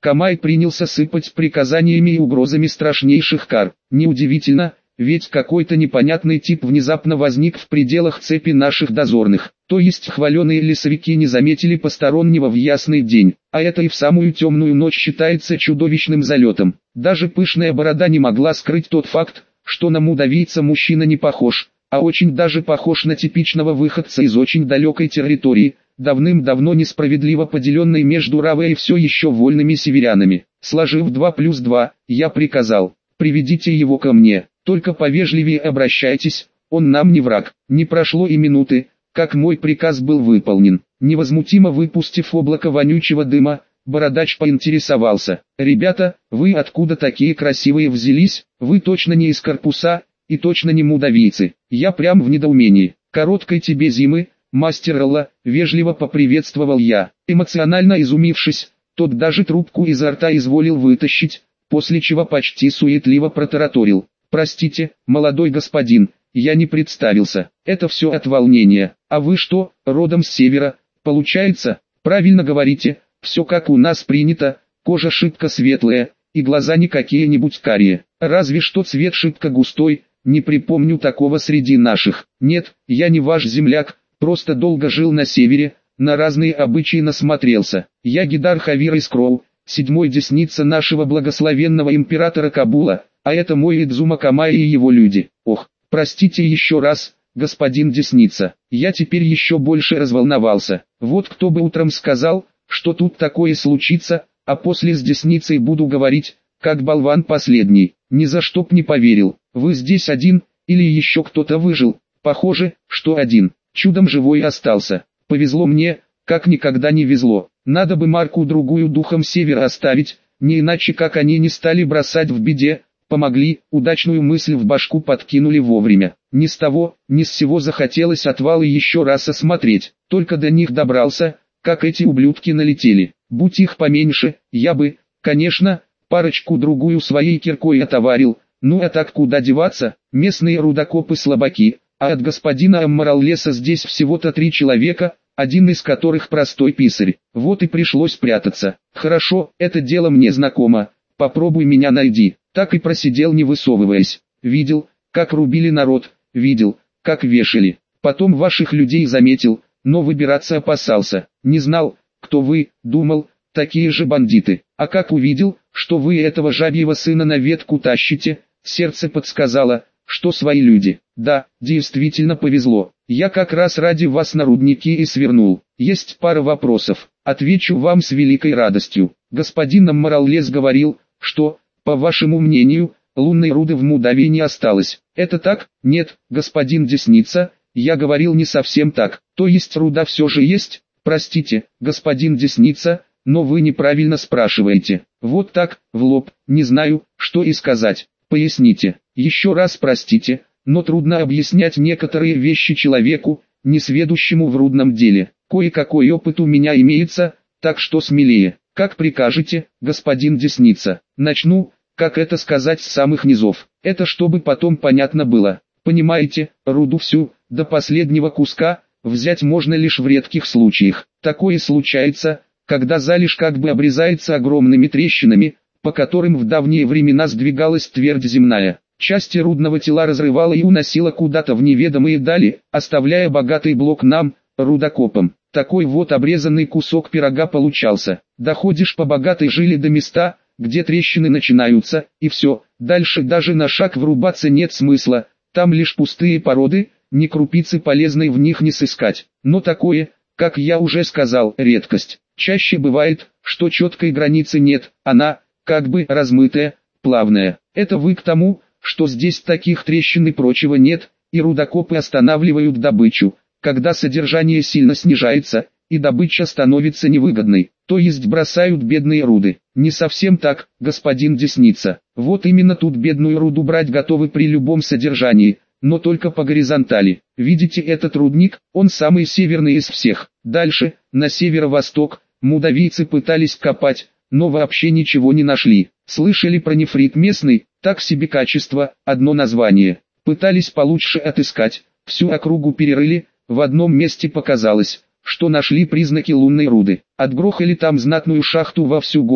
Камай принялся сыпать приказаниями и угрозами страшнейших кар. Неудивительно, ведь какой-то непонятный тип внезапно возник в пределах цепи наших дозорных. То есть хваленые лесовики не заметили постороннего в ясный день, а это и в самую темную ночь считается чудовищным залетом. Даже пышная борода не могла скрыть тот факт, что на мудавийца мужчина не похож, а очень даже похож на типичного выходца из очень далекой территории, давным-давно несправедливо поделенной между Равой и все еще вольными северянами. Сложив 2+2, я приказал: приведите его ко мне, только повежливее обращайтесь, он нам не враг. Не прошло и минуты, как мой приказ был выполнен. Невозмутимо выпустив облако вонючего дыма, бородач поинтересовался: «Ребята, вы откуда такие красивые взялись? Вы точно не из корпуса, и точно не мудавийцы?» Я прям в недоумении. «Короткой тебе зимы, мастер Алла», вежливо поприветствовал я. Эмоционально изумившись, тот даже трубку изо рта изволил вытащить, после чего почти суетливо протараторил: «Простите, молодой господин, я не представился, это все от волнения. А вы что, родом с севера, получается?» «Правильно говорите, все как у нас принято, кожа шибко светлая, и глаза не какие-нибудь карие, разве что цвет шибко густой, не припомню такого среди наших. Нет, я не ваш земляк, просто долго жил на севере, на разные обычаи насмотрелся. Я Гидар Хавир из Кроу, седьмой десница нашего благословенного императора Кабула, а это мой Идзума Камай и его люди». «Ох, простите еще раз, господин Десница, я теперь еще больше разволновался. Вот кто бы утром сказал, что тут такое случится, а после с Десницей буду говорить, как болван последний. Ни за что б не поверил. Вы здесь один, или еще кто-то выжил?» «Похоже, что один. Чудом живой остался. Повезло мне, как никогда не везло. Надо бы марку другую духом севера оставить, не иначе как они не стали бросать в беде». Помогли, удачную мысль в башку подкинули вовремя. Ни с того, ни с сего захотелось отвалы еще раз осмотреть. Только до них добрался, как эти ублюдки налетели. Будь их поменьше, я бы, конечно, парочку-другую своей киркой отоварил. Ну а так куда деваться, местные рудокопы слабаки, а от господина Аммараллеса здесь всего-то 3 человека, один из которых простой писарь. Вот и пришлось прятаться. Хорошо, это дело мне знакомо, попробуй меня найди. Так и просидел не высовываясь. Видел, как рубили народ, видел, как вешали. Потом ваших людей заметил, но выбираться опасался. Не знал, кто вы, думал, такие же бандиты. А как увидел, что вы этого жабьего сына на ветку тащите, сердце подсказало, что свои люди. Да, действительно повезло. Я как раз ради вас на рудники и свернул. Есть пара вопросов. Отвечу вам с великой радостью. Господин Аммараллес говорил, что, по вашему мнению, лунной руды в Мудавии не осталось. Это так? Нет, господин Десница, я говорил не совсем так. То есть руда все же есть? Простите, господин Десница, но вы неправильно спрашиваете. Вот так, в лоб, не знаю, что и сказать. Поясните. Еще раз простите, но трудно объяснять некоторые вещи человеку, несведущему в рудном деле. Кое-какой опыт у меня имеется, так что смелее. Как прикажете, господин Десница. Начну, как это сказать, с самых низов. Это чтобы потом понятно было. Понимаете, руду всю, до последнего куска, взять можно лишь в редких случаях. Такое случается, когда залежь как бы обрезается огромными трещинами, по которым в давние времена сдвигалась твердь земная. Части рудного тела разрывала и уносила куда-то в неведомые дали, оставляя богатый блок нам, рудокопам. Такой вот обрезанный кусок пирога получался. Доходишь по богатой жиле до места, где трещины начинаются, и все, дальше даже на шаг врубаться нет смысла, там лишь пустые породы, ни крупицы полезной в них не сыскать. Но такое, как я уже сказал, редкость. Чаще бывает, что четкой границы нет, она, как бы размытая, плавная. Это вы к тому, что здесь таких трещин и прочего нет, и рудокопы останавливают добычу, когда содержание сильно снижается, и добыча становится невыгодной, то есть бросают бедные руды. Не совсем так, господин Десница. Вот именно тут бедную руду брать готовы при любом содержании, но только по горизонтали. Видите этот рудник, он самый северный из всех. Дальше, на северо-восток, мудавийцы пытались копать, но вообще ничего не нашли. Слышали про нефрит местный, так себе качество, одно название. Пытались получше отыскать, всю округу перерыли, в одном месте показалось, что нашли признаки лунной руды. Отгрохали там знатную шахту во всю гору,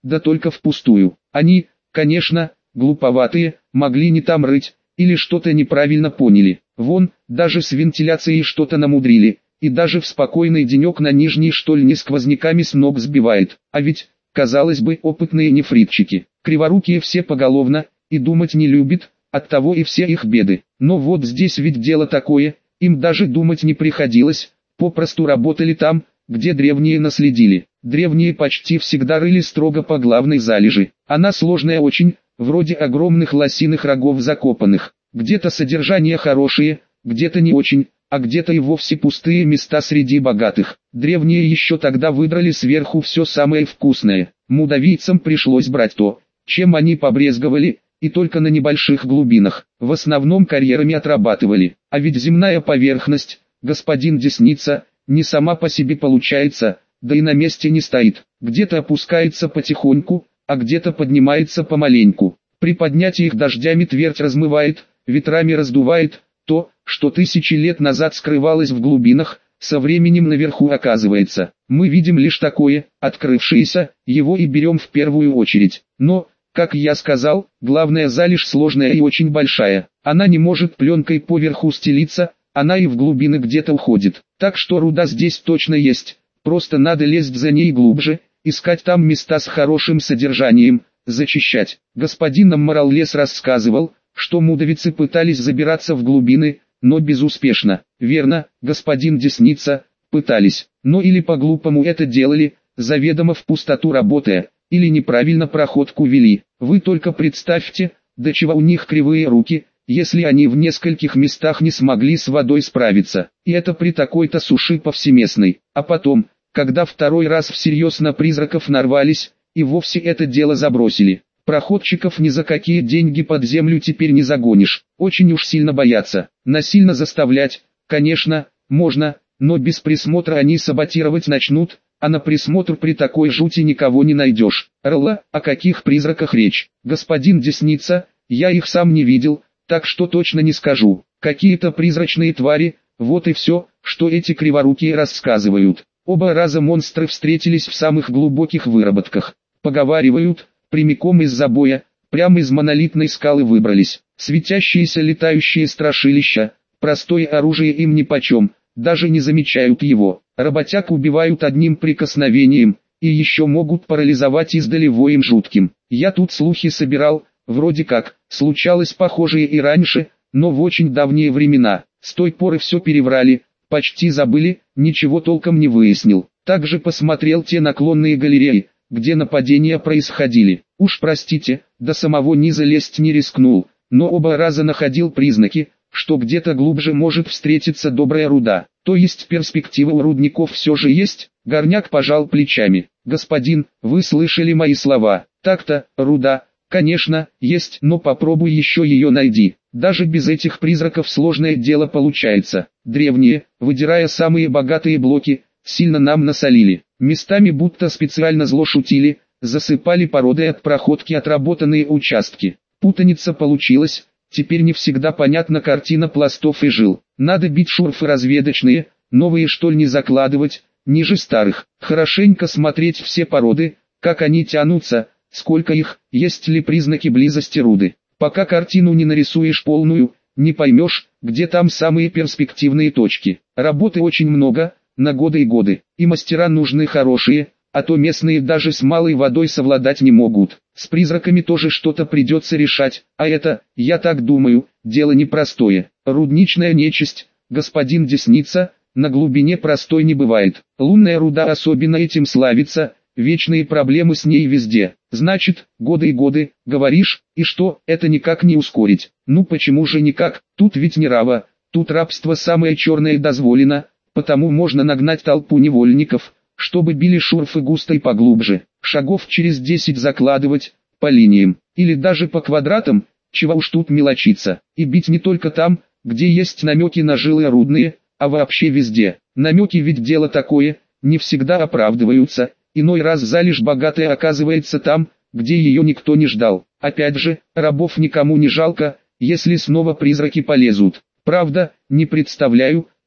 да только впустую. Они, конечно, глуповатые, могли не там рыть, или что-то неправильно поняли. Вон, даже с вентиляцией что-то намудрили, и даже в спокойный денек на нижней штольне сквозняками с ног сбивает. А ведь, казалось бы, опытные нефритчики, криворукие все поголовно, и думать не любят, оттого и все их беды. Но вот здесь ведь дело такое, им даже думать не приходилось, попросту работали там, где древние наследили. Древние почти всегда рыли строго по главной залежи. Она сложная очень, вроде огромных лосиных рогов закопанных. Где-то содержание хорошее, где-то не очень, а где-то и вовсе пустые места среди богатых. Древние еще тогда выдрали сверху все самое вкусное. Мудавийцам пришлось брать то, чем они побрезговали, и только на небольших глубинах. В основном карьерами отрабатывали. А ведь земная поверхность, господин Десница, не сама по себе получается, да и на месте не стоит. Где-то опускается потихоньку, а где-то поднимается помаленьку. При поднятии их дождями твердь размывает, ветрами раздувает. То, что тысячи лет назад скрывалось в глубинах, со временем наверху оказывается. Мы видим лишь такое, открывшееся, его и берем в первую очередь. Но, как я сказал, главная залежь сложная и очень большая. Она не может пленкой поверху стелиться, она и в глубины где-то уходит. Так что руда здесь точно есть, просто надо лезть за ней глубже, искать там места с хорошим содержанием, зачищать. Господин Аммараллес рассказывал, что мудавицы пытались забираться в глубины, но безуспешно. Верно, господин Десница, пытались, но или по-глупому это делали, заведомо в пустоту работая, или неправильно проходку вели. Вы только представьте, до чего у них кривые руки, если они в нескольких местах не смогли с водой справиться. И это при такой-то суше повсеместной. А потом, когда второй раз всерьез на призраков нарвались, и вовсе это дело забросили. Проходчиков ни за какие деньги под землю теперь не загонишь. Очень уж сильно боятся. Насильно заставлять, конечно, можно, но без присмотра они саботировать начнут, а на присмотр при такой жути никого не найдешь. Рла, о каких призраках речь? Господин Десница, я их сам не видел, так что точно не скажу. Какие-то призрачные твари, вот и все, что эти криворукие рассказывают. Оба раза монстры встретились в самых глубоких выработках. Поговаривают, прямиком из забоя, прямо из монолитной скалы выбрались. Светящиеся летающие страшилища, простое оружие им нипочем, даже не замечают его. Работяг убивают одним прикосновением, и еще могут парализовать издали воем жутким. Я тут слухи собирал, вроде как, случалось похожее и раньше, но в очень давние времена. С той поры все переврали, почти забыли, ничего толком не выяснил. Также посмотрел те наклонные галереи, где нападения происходили. Уж простите, до самого низа лезть не рискнул, но оба раза находил признаки, что где-то глубже может встретиться добрая руда. То есть перспектива у рудников все же есть? Горняк пожал плечами. Господин, вы слышали мои слова. Так-то, руда, конечно, есть, но попробуй еще ее найди. Даже без этих призраков сложное дело получается. Древние, выдирая самые богатые блоки, сильно нам насолили. Местами будто специально зло шутили, засыпали породой от проходки отработанные участки. Путаница получилась, теперь не всегда понятна картина пластов и жил. Надо бить шурфы разведочные, новые штольни закладывать, ниже старых. Хорошенько смотреть все породы, как они тянутся, сколько их, есть ли признаки близости руды. Пока картину не нарисуешь полную, не поймешь, где там самые перспективные точки. Работы очень много, на годы и годы, и мастера нужны хорошие, а то местные даже с малой водой совладать не могут. С призраками тоже что-то придется решать, а это, я так думаю, дело непростое. Рудничная нечисть, господин Десница, на глубине простой не бывает. Лунная руда особенно этим славится, вечные проблемы с ней везде. Значит, годы и годы, говоришь, и что, это никак не ускорить. Ну почему же никак, тут ведь не рава, тут рабство самое черное дозволено, потому можно нагнать толпу невольников, чтобы били шурфы густо и поглубже, шагов через 10 закладывать, по линиям, или даже по квадратам, чего уж тут мелочиться, и бить не только там, где есть намеки на жилы рудные, а вообще везде. Намеки ведь дело такое, не всегда оправдываются, иной раз залежь богатая оказывается там, где ее никто не ждал. Опять же, рабов никому не жалко, если снова призраки полезут. Правда, не представляю,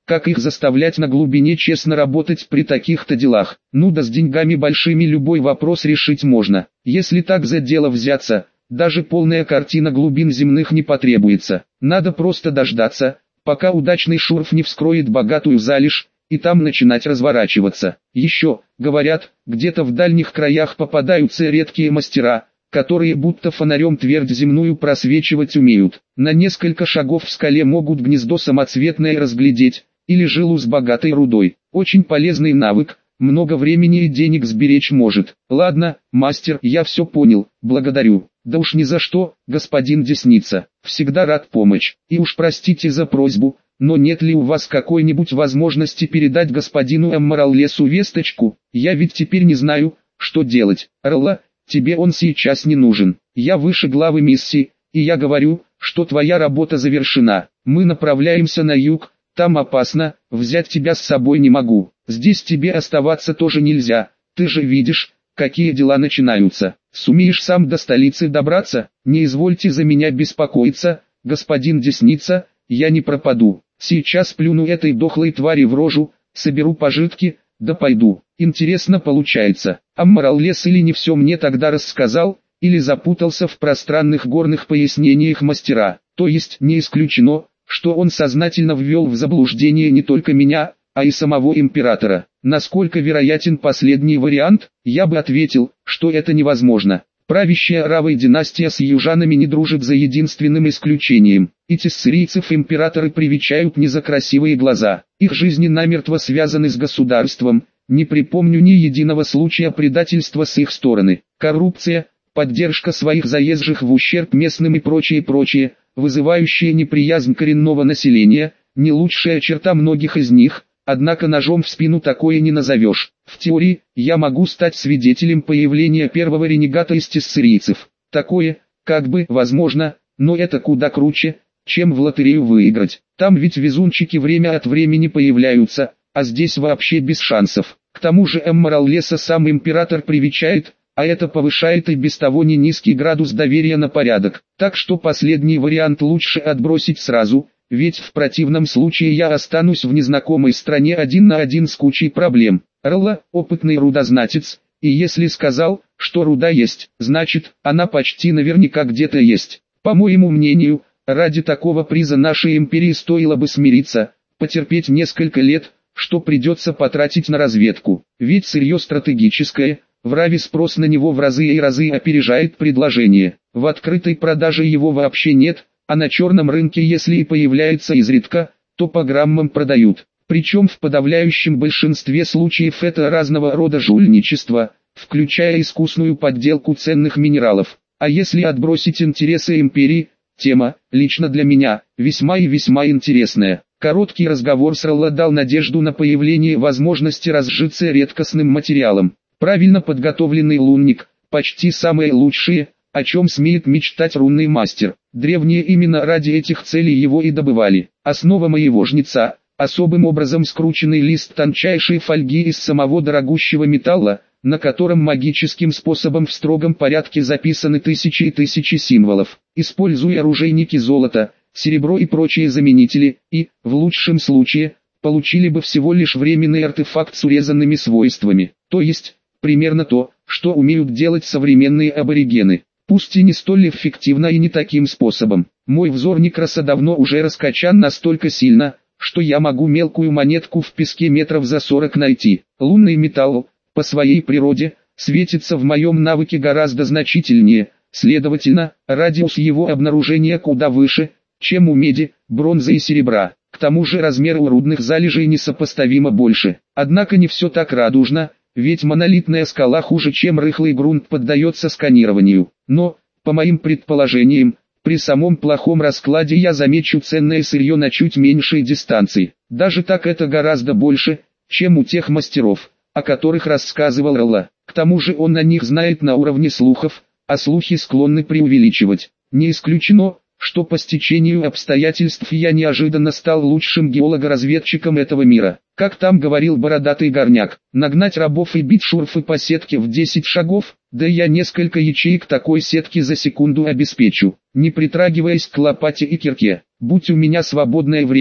как их заставлять на глубине честно работать при таких-то делах. Ну да с деньгами большими любой вопрос решить можно. Если так за дело взяться, даже полная картина глубин земных не потребуется. Надо просто дождаться, пока удачный шурф не вскроет богатую залежь, и там начинать разворачиваться. Еще, говорят, где-то в дальних краях попадаются редкие мастера, которые будто фонарем твердь земную просвечивать умеют. На несколько шагов в скале могут гнездо самоцветное разглядеть, или жилу с богатой рудой. Очень полезный навык, много времени и денег сберечь может. Ладно, мастер, я все понял, благодарю. Да уж ни за что, господин Десница, всегда рад помочь. И уж простите за просьбу, но нет ли у вас какой-нибудь возможности передать господину Эммораллесу весточку? Я ведь теперь не знаю, что делать. Ролла, тебе он сейчас не нужен. Я выше главы миссии, и я говорю, что твоя работа завершена. Мы направляемся на юг, там опасно, взять тебя с собой не могу. Здесь тебе оставаться тоже нельзя, ты же видишь, какие дела начинаются. Сумеешь сам до столицы добраться? Не извольте за меня беспокоиться, господин Десница, я не пропаду. Сейчас плюну этой дохлой твари в рожу, соберу пожитки, да пойду. Интересно получается, Аммораллес или не все мне тогда рассказал, или запутался в пространных горных пояснениях мастера. То есть не исключено, что он сознательно ввел в заблуждение не только меня, а и самого императора. Насколько вероятен последний вариант, я бы ответил, что это невозможно. Правящая Равой династия с южанами не дружит за единственным исключением. И тессерийцев императоры привечают не за красивые глаза. Их жизни намертво связаны с государством. Не припомню ни единого случая предательства с их стороны. Коррупция, поддержка своих заезжих в ущерб местным и прочее, вызывающие неприязнь коренного населения, не лучшая черта многих из них. Однако ножом в спину такое не назовешь. В теории, я могу стать свидетелем появления первого ренегата из тессерийцев. Такое, как бы, возможно, но это куда круче, чем в лотерею выиграть. Там ведь везунчики время от времени появляются, а здесь вообще без шансов. К тому же Эммораллеса сам император привечает, а это повышает и без того не низкий градус доверия на порядок. Так что последний вариант лучше отбросить сразу. Ведь в противном случае я останусь в незнакомой стране один на один с кучей проблем. Ролла, опытный рудознатец, и если сказал, что руда есть, значит, она почти наверняка где-то есть. По моему мнению, ради такого приза нашей империи стоило бы смириться, потерпеть несколько лет, что придется потратить на разведку. Ведь сырье стратегическое, в Раве спрос на него в разы и разы опережает предложение. В открытой продаже его вообще нет. А на черном рынке если и появляется изредка, то по граммам продают. Причем в подавляющем большинстве случаев это разного рода жульничество, включая искусную подделку ценных минералов. А если отбросить интересы империи, тема, лично для меня, весьма и весьма интересная. Короткий разговор с Ролла дал надежду на появление возможности разжиться редкостным материалом. Правильно подготовленный лунник, почти самые лучшие, о чем смеет мечтать рунный мастер. Древние именно ради этих целей его и добывали. Основа моего жнеца, особым образом скрученный лист тончайшей фольги из самого дорогущего металла, на котором магическим способом в строгом порядке записаны тысячи и тысячи символов. Используя оружейники золота, серебро и прочие заменители, и, в лучшем случае, получили бы всего лишь временный артефакт с урезанными свойствами. То есть, примерно то, что умеют делать современные аборигены. Пусть и не столь эффективно и не таким способом. Мой взор Некраса давно уже раскачан настолько сильно, что я могу мелкую монетку в песке метров за 40 найти. Лунный металл, по своей природе, светится в моем навыке гораздо значительнее, следовательно, радиус его обнаружения куда выше, чем у меди, бронзы и серебра. К тому же размер у рудных залежей несопоставимо больше. Однако не все так радужно. Ведь монолитная скала хуже, чем рыхлый грунт, поддается сканированию. Но, по моим предположениям, при самом плохом раскладе я замечу ценное сырье на чуть меньшей дистанции. Даже так это гораздо больше, чем у тех мастеров, о которых рассказывал Ролла. К тому же он о них знает на уровне слухов, а слухи склонны преувеличивать. Не исключено, что по стечению обстоятельств я неожиданно стал лучшим геолого-разведчиком этого мира. Как там говорил бородатый горняк, нагнать рабов и бить шурфы по сетке в 10 шагов, да я несколько ячеек такой сетки за секунду обеспечу, не притрагиваясь к лопате и кирке. Будь у меня свободное время,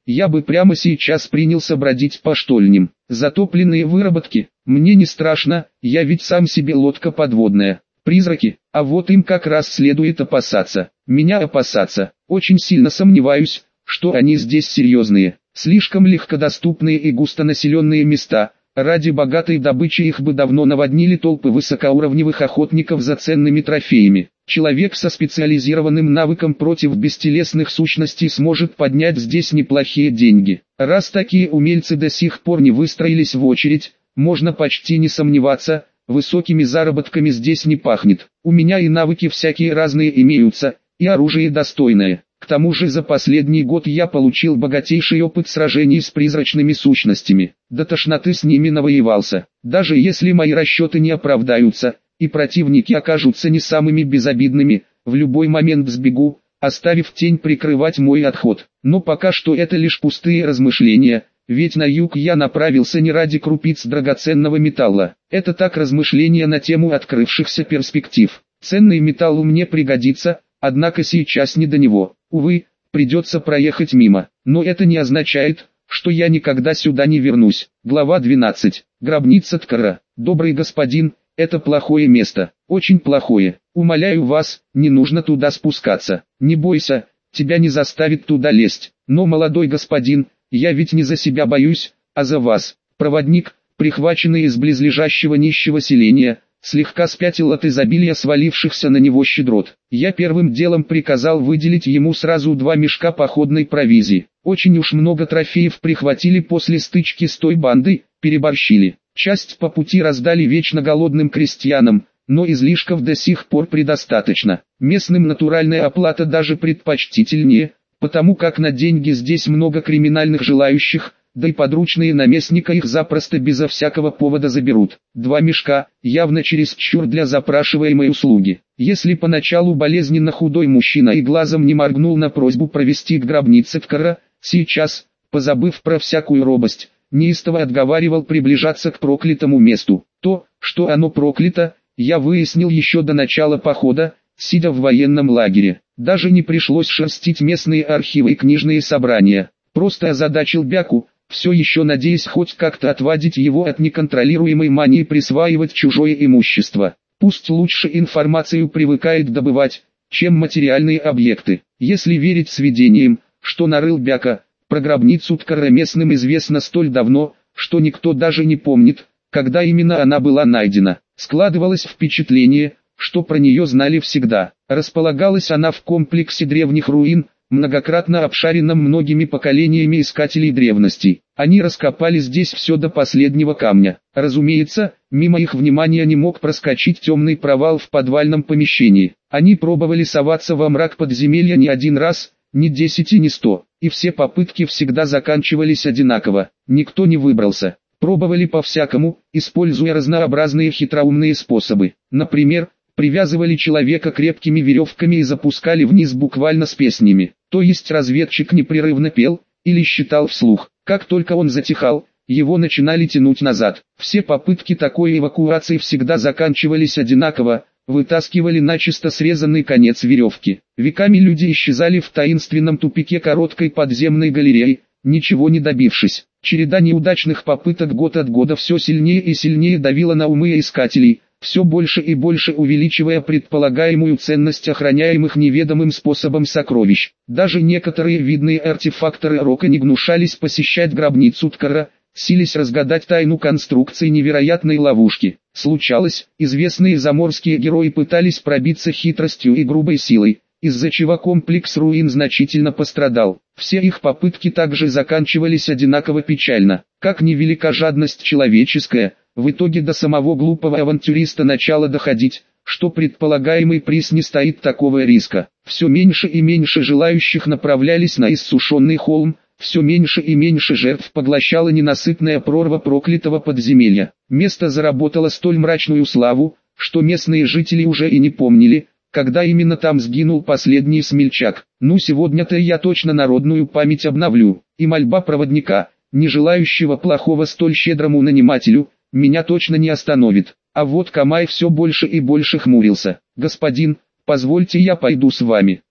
я бы прямо сейчас принялся бродить по штольням. Затопленные выработки, мне не страшно, я ведь сам себе лодка подводная. Призраки, а вот им как раз следует опасаться. Меня опасаться, очень сильно сомневаюсь, что они здесь серьезные. Слишком легкодоступные и густонаселенные места, ради богатой добычи их бы давно наводнили толпы высокоуровневых охотников за ценными трофеями. Человек со специализированным навыком против бестелесных сущностей сможет поднять здесь неплохие деньги. Раз такие умельцы до сих пор не выстроились в очередь, можно почти не сомневаться, высокими заработками здесь не пахнет. У меня и навыки всякие разные имеются, и оружие достойное. К тому же за последний год я получил богатейший опыт сражений с призрачными сущностями. До тошноты с ними навоевался. Даже если мои расчеты не оправдаются, и противники окажутся не самыми безобидными, в любой момент сбегу, оставив тень прикрывать мой отход. Но пока что это лишь пустые размышления, ведь на юг я направился не ради крупиц драгоценного металла. Это так размышления на тему открывшихся перспектив. Ценный металл мне пригодится, однако сейчас не до него. Увы, придется проехать мимо, но это не означает, что я никогда сюда не вернусь. Глава 12. Гробница Ткара. Добрый господин, это плохое место, очень плохое. Умоляю вас, не нужно туда спускаться. Не бойся, тебя не заставит туда лезть. Но, молодой господин, я ведь не за себя боюсь, а за вас. Проводник, прихваченный из близлежащего нищего селения, слегка спятил от изобилия свалившихся на него щедрот. Я первым делом приказал выделить ему сразу 2 мешка походной провизии. Очень уж много трофеев прихватили после стычки с той бандой, переборщили. Часть по пути раздали вечно голодным крестьянам, но излишков до сих пор предостаточно. Местным натуральная оплата даже предпочтительнее, потому как на деньги здесь много криминальных желающих, да и подручные наместника их запросто безо всякого повода заберут. 2 мешка, явно чересчур для запрашиваемой услуги. Если поначалу болезненно худой мужчина и глазом не моргнул на просьбу провести к гробнице Ткара, сейчас, позабыв про всякую робость, неистово отговаривал приближаться к проклятому месту. То, что оно проклято, я выяснил еще до начала похода, сидя в военном лагере. Даже не пришлось шерстить местные архивы и книжные собрания. Просто озадачил Бяку, все еще надеясь хоть как-то отвадить его от неконтролируемой мании присваивать чужое имущество. Пусть лучше информацию привыкает добывать, чем материальные объекты. Если верить сведениям, что нарыл Бяка, про гробницу Ткара местным известно столь давно, что никто даже не помнит, когда именно она была найдена. Складывалось впечатление, что про нее знали всегда. Располагалась она в комплексе древних руин, многократно обшаренном многими поколениями искателей древностей. Они раскопали здесь все до последнего камня. Разумеется, мимо их внимания не мог проскочить темный провал в подвальном помещении. Они пробовали соваться во мрак подземелья не один раз, ни 10 и ни 100, и все попытки всегда заканчивались одинаково. Никто не выбрался. Пробовали по-всякому, используя разнообразные хитроумные способы. Например, привязывали человека крепкими веревками и запускали вниз буквально с песнями. То есть разведчик непрерывно пел, или считал вслух. Как только он затихал, его начинали тянуть назад. Все попытки такой эвакуации всегда заканчивались одинаково, вытаскивали начисто срезанный конец веревки. Веками люди исчезали в таинственном тупике короткой подземной галереи, ничего не добившись. Череда неудачных попыток год от года все сильнее и сильнее давила на умы искателей, все больше и больше увеличивая предполагаемую ценность охраняемых неведомым способом сокровищ. Даже некоторые видные артефакторы рока не гнушались посещать гробницу Ткара, сились разгадать тайну конструкции невероятной ловушки. Случалось, известные заморские герои пытались пробиться хитростью и грубой силой, из-за чего комплекс руин значительно пострадал. Все их попытки также заканчивались одинаково печально. Как ни велика жадность человеческая, в итоге до самого глупого авантюриста начало доходить, что предполагаемый приз не стоит такого риска. Все меньше и меньше желающих направлялись на иссушенный холм, все меньше и меньше жертв поглощала ненасытная прорва проклятого подземелья. Место заработало столь мрачную славу, что местные жители уже и не помнили, когда именно там сгинул последний смельчак. Ну сегодня-то я точно народную память обновлю, и мольба проводника, не желающего плохого столь щедрому нанимателю, меня точно не остановит. А вот Камай все больше и больше хмурился. «Господин, позвольте я пойду с вами».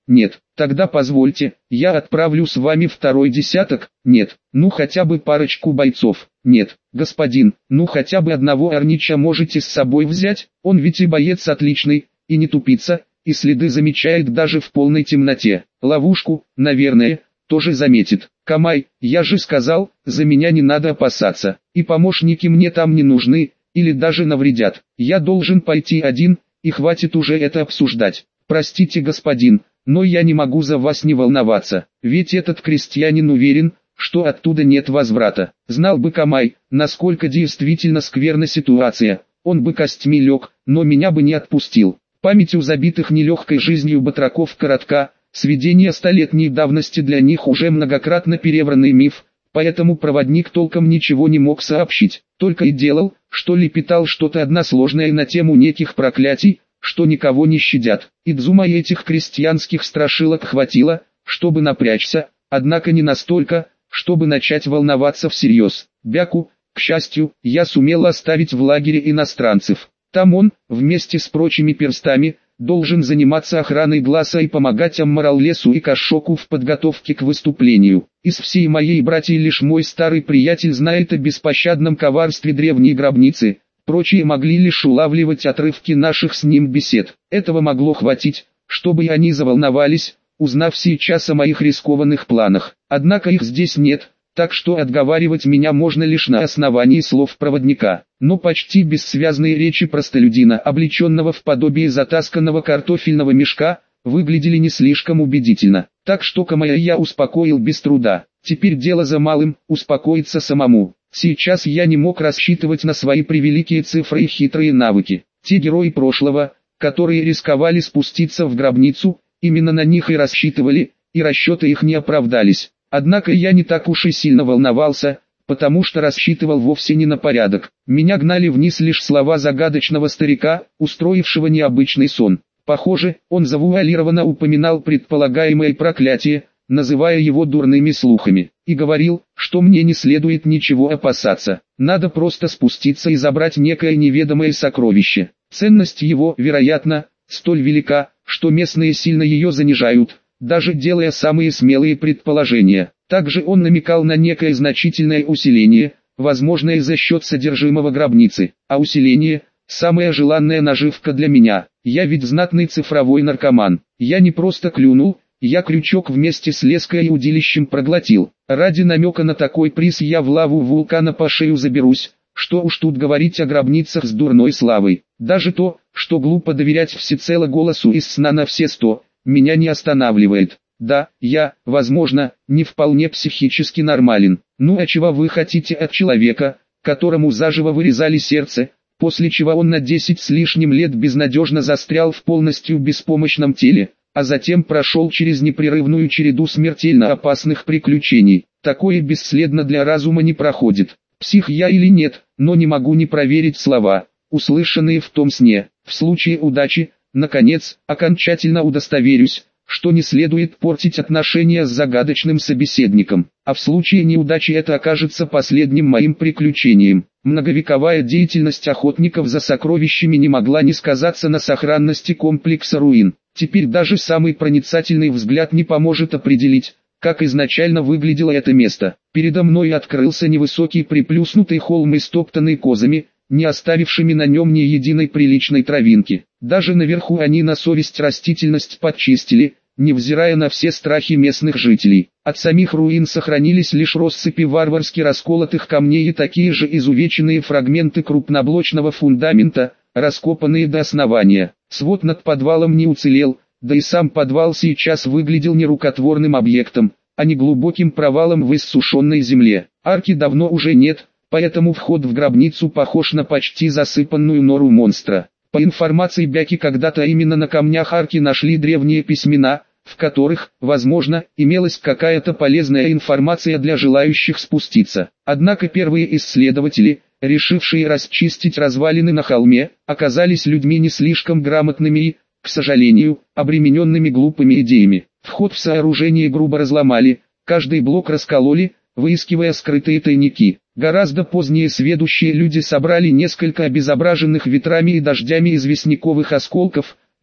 Нет. Тогда позвольте, я отправлю с вами второй десяток. Нет. Ну хотя бы парочку бойцов. Нет. Господин, ну хотя бы одного Арнича можете с собой взять, он ведь и боец отличный, и не тупица, и следы замечает даже в полной темноте. Ловушку, наверное, тоже заметит. Камай, я же сказал, за меня не надо опасаться, и помощники мне там не нужны, или даже навредят. Я должен пойти один, и хватит уже это обсуждать. Простите, господин, но я не могу за вас не волноваться, ведь этот крестьянин уверен, что оттуда нет возврата. Знал бы Камай, насколько действительно скверна ситуация, он бы костьми лег, но меня бы не отпустил. Память у забитых нелегкой жизнью батраков коротка, сведения столетней давности для них уже многократно перевранный миф, поэтому проводник толком ничего не мог сообщить, только и делал, что лепетал что-то односложное на тему неких проклятий, что никого не щадят. И Дзума этих крестьянских страшилок хватило, чтобы напрячься, однако не настолько, чтобы начать волноваться всерьез. Бяку, к счастью, я сумел оставить в лагере иностранцев. Там он, вместе с прочими перстами, должен заниматься охраной глаза и помогать Аммараллесу и Кашоку в подготовке к выступлению. Из всей моей братьи лишь мой старый приятель знает о беспощадном коварстве древней гробницы, прочие могли лишь улавливать отрывки наших с ним бесед. Этого могло хватить, чтобы они заволновались, узнав сейчас о моих рискованных планах. Однако их здесь нет, так что отговаривать меня можно лишь на основании слов проводника. Но почти бессвязные речи простолюдина, облеченного в подобие затасканного картофельного мешка, выглядели не слишком убедительно. Так что Камая я успокоил без труда. Теперь дело за малым, успокоиться самому. Сейчас я не мог рассчитывать на свои превеликие цифры и хитрые навыки. Те герои прошлого, которые рисковали спуститься в гробницу, именно на них и рассчитывали, и расчеты их не оправдались. Однако я не так уж и сильно волновался, потому что рассчитывал вовсе не на порядок. Меня гнали вниз лишь слова загадочного старика, устроившего необычный сон. Похоже, он завуалированно упоминал предполагаемое проклятие, называя его дурными слухами, и говорил, что мне не следует ничего опасаться. Надо просто спуститься и забрать некое неведомое сокровище. Ценность его, вероятно, столь велика, что местные сильно ее занижают, даже делая самые смелые предположения. Также он намекал на некое значительное усиление, возможное за счет содержимого гробницы. А усиление – самая желанная наживка для меня. Я ведь знатный цифровой наркоман. Я не просто клюнул, я крючок вместе с леской и удилищем проглотил. Ради намека на такой приз я в лаву вулкана по шею заберусь. Что уж тут говорить о гробницах с дурной славой. Даже то, что глупо доверять всецело голосу из сна на все 100, меня не останавливает. Да, я, возможно, не вполне психически нормален. Ну а чего вы хотите от человека, которому заживо вырезали сердце, после чего он на 10 с лишним лет безнадежно застрял в полностью беспомощном теле, а затем прошел через непрерывную череду смертельно опасных приключений? Такое бесследно для разума не проходит. Псих я или нет, но не могу не проверить слова, услышанные в том сне. В случае удачи, наконец, окончательно удостоверюсь, что не следует портить отношения с загадочным собеседником, а в случае неудачи это окажется последним моим приключением. Многовековая деятельность охотников за сокровищами не могла не сказаться на сохранности комплекса руин. Теперь даже самый проницательный взгляд не поможет определить, как изначально выглядело это место. Передо мной открылся невысокий приплюснутый холм, истоптанный козами, не оставившими на нем ни единой приличной травинки. Даже наверху они на совесть растительность подчистили, невзирая на все страхи местных жителей. От самих руин сохранились лишь россыпи варварски расколотых камней и такие же изувеченные фрагменты крупноблочного фундамента, раскопанные до основания. Свод над подвалом не уцелел, да и сам подвал сейчас выглядел не рукотворным объектом, а не глубоким провалом в иссушенной земле. Арки давно уже нет, поэтому вход в гробницу похож на почти засыпанную нору монстра. По информации Бяки, когда-то именно на камнях арки нашли древние письмена, в которых, возможно, имелась какая-то полезная информация для желающих спуститься. Однако первые исследователи, решившие расчистить развалины на холме, оказались людьми не слишком грамотными и, к сожалению, обремененными глупыми идеями. Вход в сооружение грубо разломали, каждый блок раскололи, выискивая скрытые тайники. Гораздо позднее сведущие люди собрали несколько обезображенных ветрами и дождями известняковых осколков,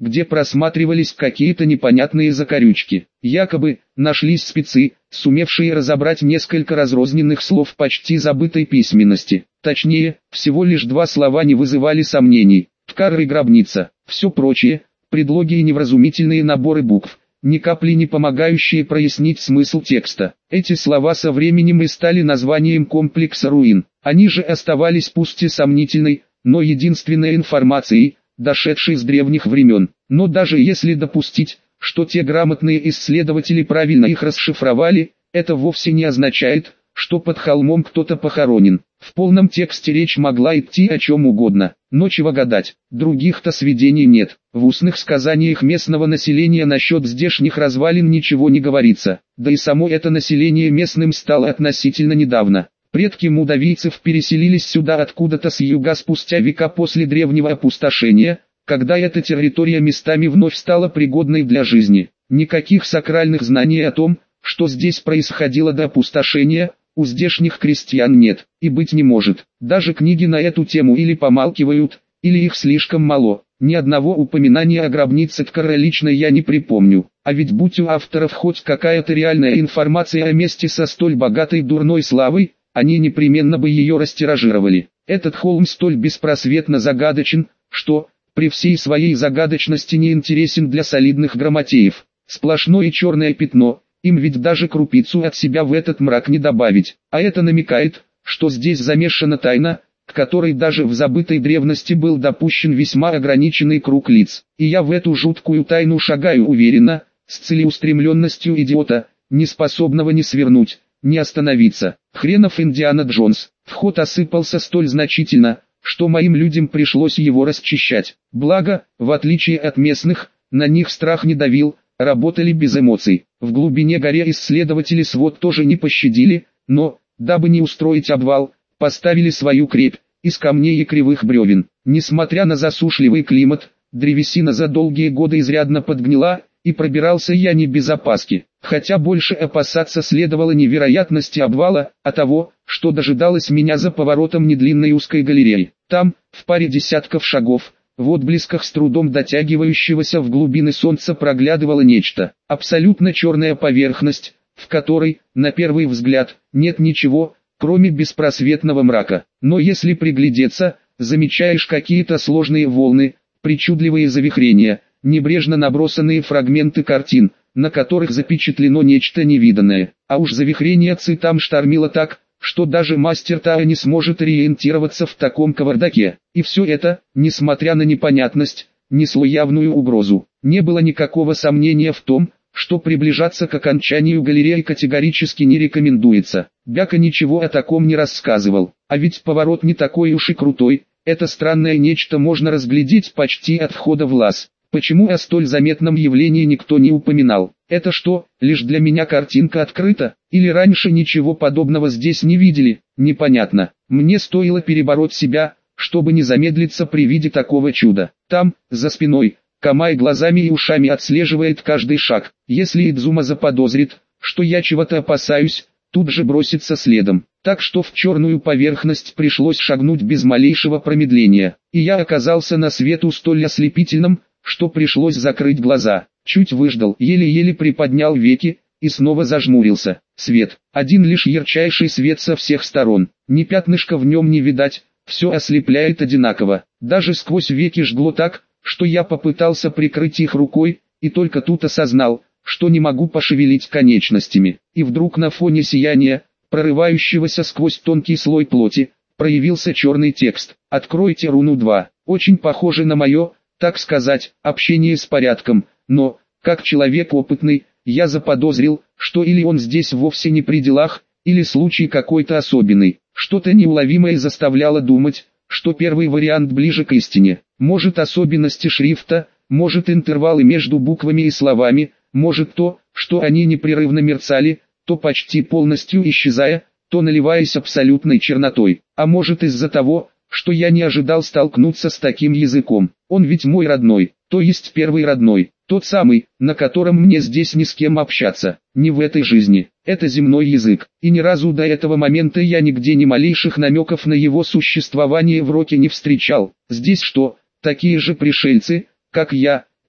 где просматривались какие-то непонятные закорючки. Якобы, нашлись спецы, сумевшие разобрать несколько разрозненных слов почти забытой письменности. Точнее, всего лишь 2 слова не вызывали сомнений: ткар и гробница. Все прочее, предлоги и невразумительные наборы букв, ни капли не помогающие прояснить смысл текста. Эти слова со временем и стали названием комплекса руин. Они же оставались пусть и сомнительной, но единственной информацией, дошедшей с древних времен. Но даже если допустить, что те грамотные исследователи правильно их расшифровали, это вовсе не означает, что под холмом кто-то похоронен. В полном тексте речь могла идти о чем угодно, но чего гадать, других-то сведений нет. В устных сказаниях местного населения насчет здешних развалин ничего не говорится, да и само это население местным стало относительно недавно. Предки мудавийцев переселились сюда откуда-то с юга спустя века после древнего опустошения, когда эта территория местами вновь стала пригодной для жизни. Никаких сакральных знаний о том, что здесь происходило до опустошения, у здешних крестьян нет, и быть не может. Даже книги на эту тему или помалкивают, или их слишком мало. Ни одного упоминания о гробнице Ткара лично я не припомню. А ведь будь у авторов хоть какая-то реальная информация о месте со столь богатой дурной славой, они непременно бы ее растиражировали. Этот холм столь беспросветно загадочен, что, при всей своей загадочности, не интересен для солидных грамотеев. Сплошное черное пятно, им ведь даже крупицу от себя в этот мрак не добавить. А это намекает, что здесь замешана тайна, к которой даже в забытой древности был допущен весьма ограниченный круг лиц. И я в эту жуткую тайну шагаю уверенно, с целеустремленностью идиота, не способного ни свернуть, ни остановиться. Хренов Индиана Джонс. Вход осыпался столь значительно, что моим людям пришлось его расчищать. Благо, в отличие от местных, на них страх не давил, работали без эмоций. В глубине горы исследователи свод тоже не пощадили, но, дабы не устроить обвал, поставили свою крепь, из камней и кривых бревен. Несмотря на засушливый климат, древесина за долгие годы изрядно подгнила, и пробирался я не без опаски. Хотя больше опасаться следовало не вероятности обвала, а того, что дожидалось меня за поворотом недлинной узкой галереи. Там, в паре десятков шагов, в отблесках с трудом дотягивающегося в глубины солнца проглядывало нечто. Абсолютно черная поверхность, в которой, на первый взгляд, нет ничего, кроме беспросветного мрака. Но если приглядеться, замечаешь какие-то сложные волны, причудливые завихрения, небрежно набросанные фрагменты картин, на которых запечатлено нечто невиданное. А уж завихрение там штормило так, что даже мастер Таа не сможет ориентироваться в таком кавардаке. И все это, несмотря на непонятность, несло явную угрозу. Не было никакого сомнения в том, что приближаться к окончанию галереи категорически не рекомендуется. Бяка ничего о таком не рассказывал, а ведь поворот не такой уж и крутой, это странное нечто можно разглядеть почти от входа в лаз. Почему о столь заметном явлении никто не упоминал? Это что, лишь для меня картинка открыта? Или раньше ничего подобного здесь не видели? Непонятно. Мне стоило перебороть себя, чтобы не замедлиться при виде такого чуда. Там, за спиной, Камай глазами и ушами отслеживает каждый шаг. Если Идзума заподозрит, что я чего-то опасаюсь, тут же бросится следом. Так что в черную поверхность пришлось шагнуть без малейшего промедления. И я оказался на свету столь ослепительным, что пришлось закрыть глаза. Чуть выждал, еле-еле приподнял веки, и снова зажмурился. Свет. Один лишь ярчайший свет со всех сторон. Ни пятнышка в нем не видать, все ослепляет одинаково. Даже сквозь веки жгло так, что я попытался прикрыть их рукой, и только тут осознал, что не могу пошевелить конечностями. И вдруг на фоне сияния, прорывающегося сквозь тонкий слой плоти, проявился черный текст. «Откройте руну 2». Очень похоже на мое, так сказать, общение с порядком, но, как человек опытный, я заподозрил, что или он здесь вовсе не при делах, или случай какой-то особенный. Что-то неуловимое заставляло думать, что первый вариант ближе к истине. Может особенности шрифта, может интервалы между буквами и словами, может то, что они непрерывно мерцали, то почти полностью исчезая, то наливаясь абсолютной чернотой. А может из-за того, что я не ожидал столкнуться с таким языком. Он ведь мой родной, то есть первый родной, тот самый, на котором мне здесь ни с кем общаться, не в этой жизни. Это земной язык, и ни разу до этого момента я нигде ни малейших намеков на его существование в Роке не встречал. Здесь что, такие же пришельцы, как я,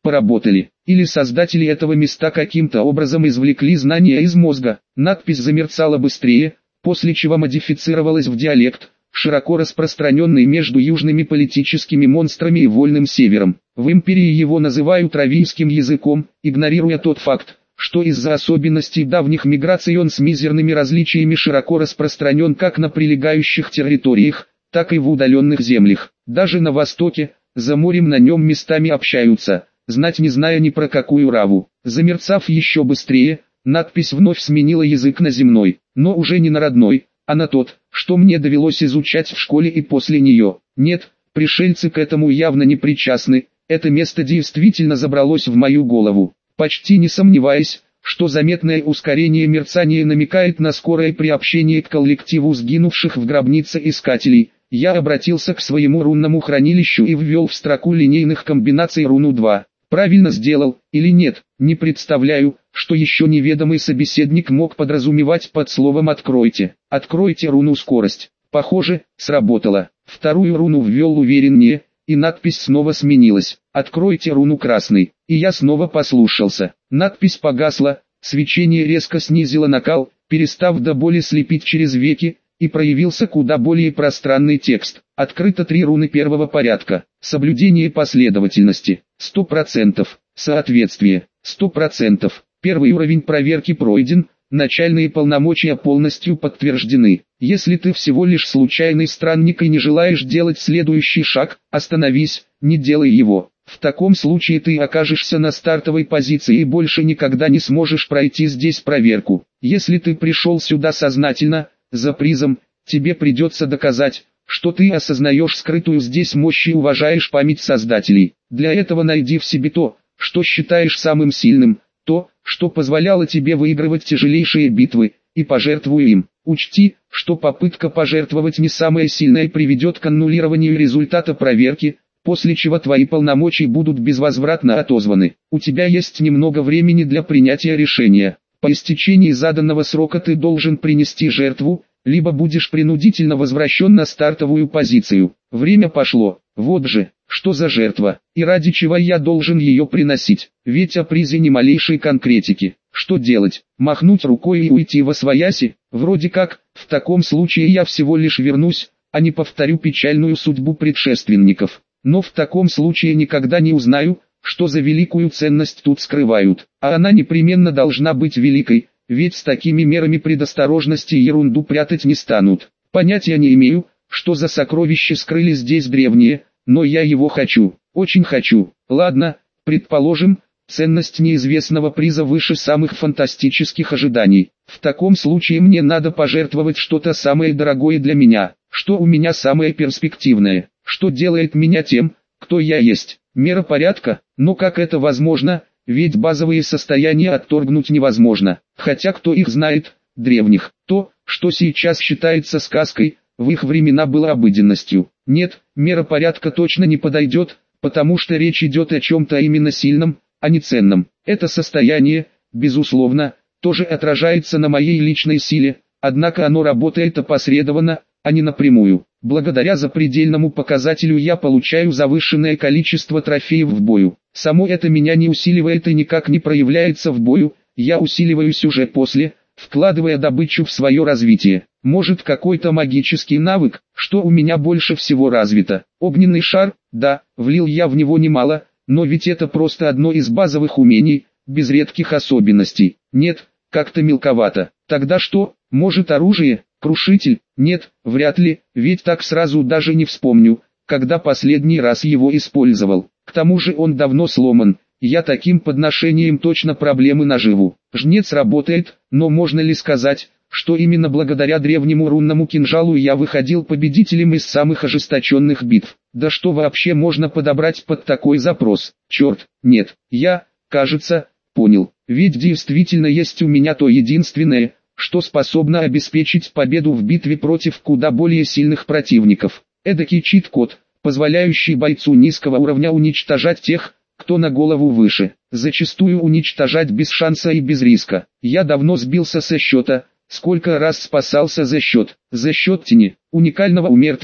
поработали. Или создатели этого места каким-то образом извлекли знания из мозга. Надпись замерцала быстрее, после чего модифицировалась в диалект, широко распространенный между южными политическими монстрами и вольным севером. В империи его называют равийским языком, игнорируя тот факт, что из-за особенностей давних миграций он с мизерными различиями широко распространен как на прилегающих территориях, так и в удаленных землях. Даже на востоке, за морем на нем местами общаются, знать не зная ни про какую раву. Замерцав еще быстрее, надпись вновь сменила язык на земной, но уже не на родной, а на тот, что мне довелось изучать в школе и после нее. Нет, пришельцы к этому явно не причастны, это место действительно забралось в мою голову. Почти не сомневаясь, что заметное ускорение мерцания намекает на скорое приобщение к коллективу сгинувших в гробнице искателей, я обратился к своему рунному хранилищу и ввел в строку линейных комбинаций руну 2. Правильно сделал, или нет, не представляю, что еще неведомый собеседник мог подразумевать под словом «откройте». Откройте руну скорость. Похоже, сработало. Вторую руну ввел увереннее, и надпись снова сменилась. Откройте руну красный. И я снова послушался. Надпись погасла, свечение резко снизило накал, перестав до боли слепить через веки, и проявился куда более пространный текст. Открыто 3 руны первого порядка. Соблюдение последовательности. 100%. Соответствие. 100%. Первый уровень проверки пройден. Начальные полномочия полностью подтверждены. Если ты всего лишь случайный странник и не желаешь делать следующий шаг, остановись, не делай его. В таком случае ты окажешься на стартовой позиции и больше никогда не сможешь пройти здесь проверку. Если ты пришел сюда сознательно, за призом, тебе придется доказать, что ты осознаешь скрытую здесь мощь и уважаешь память создателей. Для этого найди в себе то, что считаешь самым сильным, то, что позволяло тебе выигрывать тяжелейшие битвы, и пожертвуй им. Учти, что попытка пожертвовать не самое сильное приведет к аннулированию результата проверки, после чего твои полномочия будут безвозвратно отозваны. У тебя есть немного времени для принятия решения. По истечении заданного срока ты должен принести жертву, либо будешь принудительно возвращен на стартовую позицию. Время пошло. Вот же, что за жертва, и ради чего я должен ее приносить, ведь о призе ни малейшей конкретики. Что делать? Махнуть рукой и уйти восвояси? Вроде как, в таком случае я всего лишь вернусь, а не повторю печальную судьбу предшественников. Но в таком случае никогда не узнаю, что за великую ценность тут скрывают. А она непременно должна быть великой, ведь с такими мерами предосторожности ерунду прятать не станут. Понятия не имею, что за сокровища скрыли здесь древние, но я его хочу, очень хочу. Ладно, предположим, ценность неизвестного приза выше самых фантастических ожиданий. В таком случае мне надо пожертвовать что-то самое дорогое для меня, что у меня самое перспективное, что делает меня тем, кто я есть. Мера порядка, но как это возможно, ведь базовые состояния отторгнуть невозможно, хотя кто их знает, древних. То, что сейчас считается сказкой, в их времена было обыденностью. Нет, мера порядка точно не подойдет, потому что речь идет о чем-то именно сильном, а не ценном. Это состояние, безусловно, тоже отражается на моей личной силе, однако оно работает опосредованно, а не напрямую. Благодаря запредельному показателю я получаю завышенное количество трофеев в бою. Само это меня не усиливает и никак не проявляется в бою, я усиливаюсь уже после, вкладывая добычу в свое развитие. Может какой-то магический навык, что у меня больше всего развито. Огненный шар, да, влил я в него немало, но ведь это просто одно из базовых умений, без редких особенностей. Нет, как-то мелковато. Тогда что, может оружие, крушитель? Нет, вряд ли, ведь так сразу даже не вспомню, когда последний раз его использовал. К тому же он давно сломан, я таким подношением точно проблемы наживу. Жнец работает, но можно ли сказать, что именно благодаря древнему рунному кинжалу я выходил победителем из самых ожесточенных битв? Да что вообще можно подобрать под такой запрос? Черт, нет, я, кажется, понял, ведь действительно есть у меня то единственное, что способно обеспечить победу в битве против куда более сильных противников. Эдакий чит-код, позволяющий бойцу низкого уровня уничтожать тех, кто на голову выше, зачастую уничтожать без шанса и без риска. Я давно сбился со счета, сколько раз спасался за счет тени, уникального умертвия,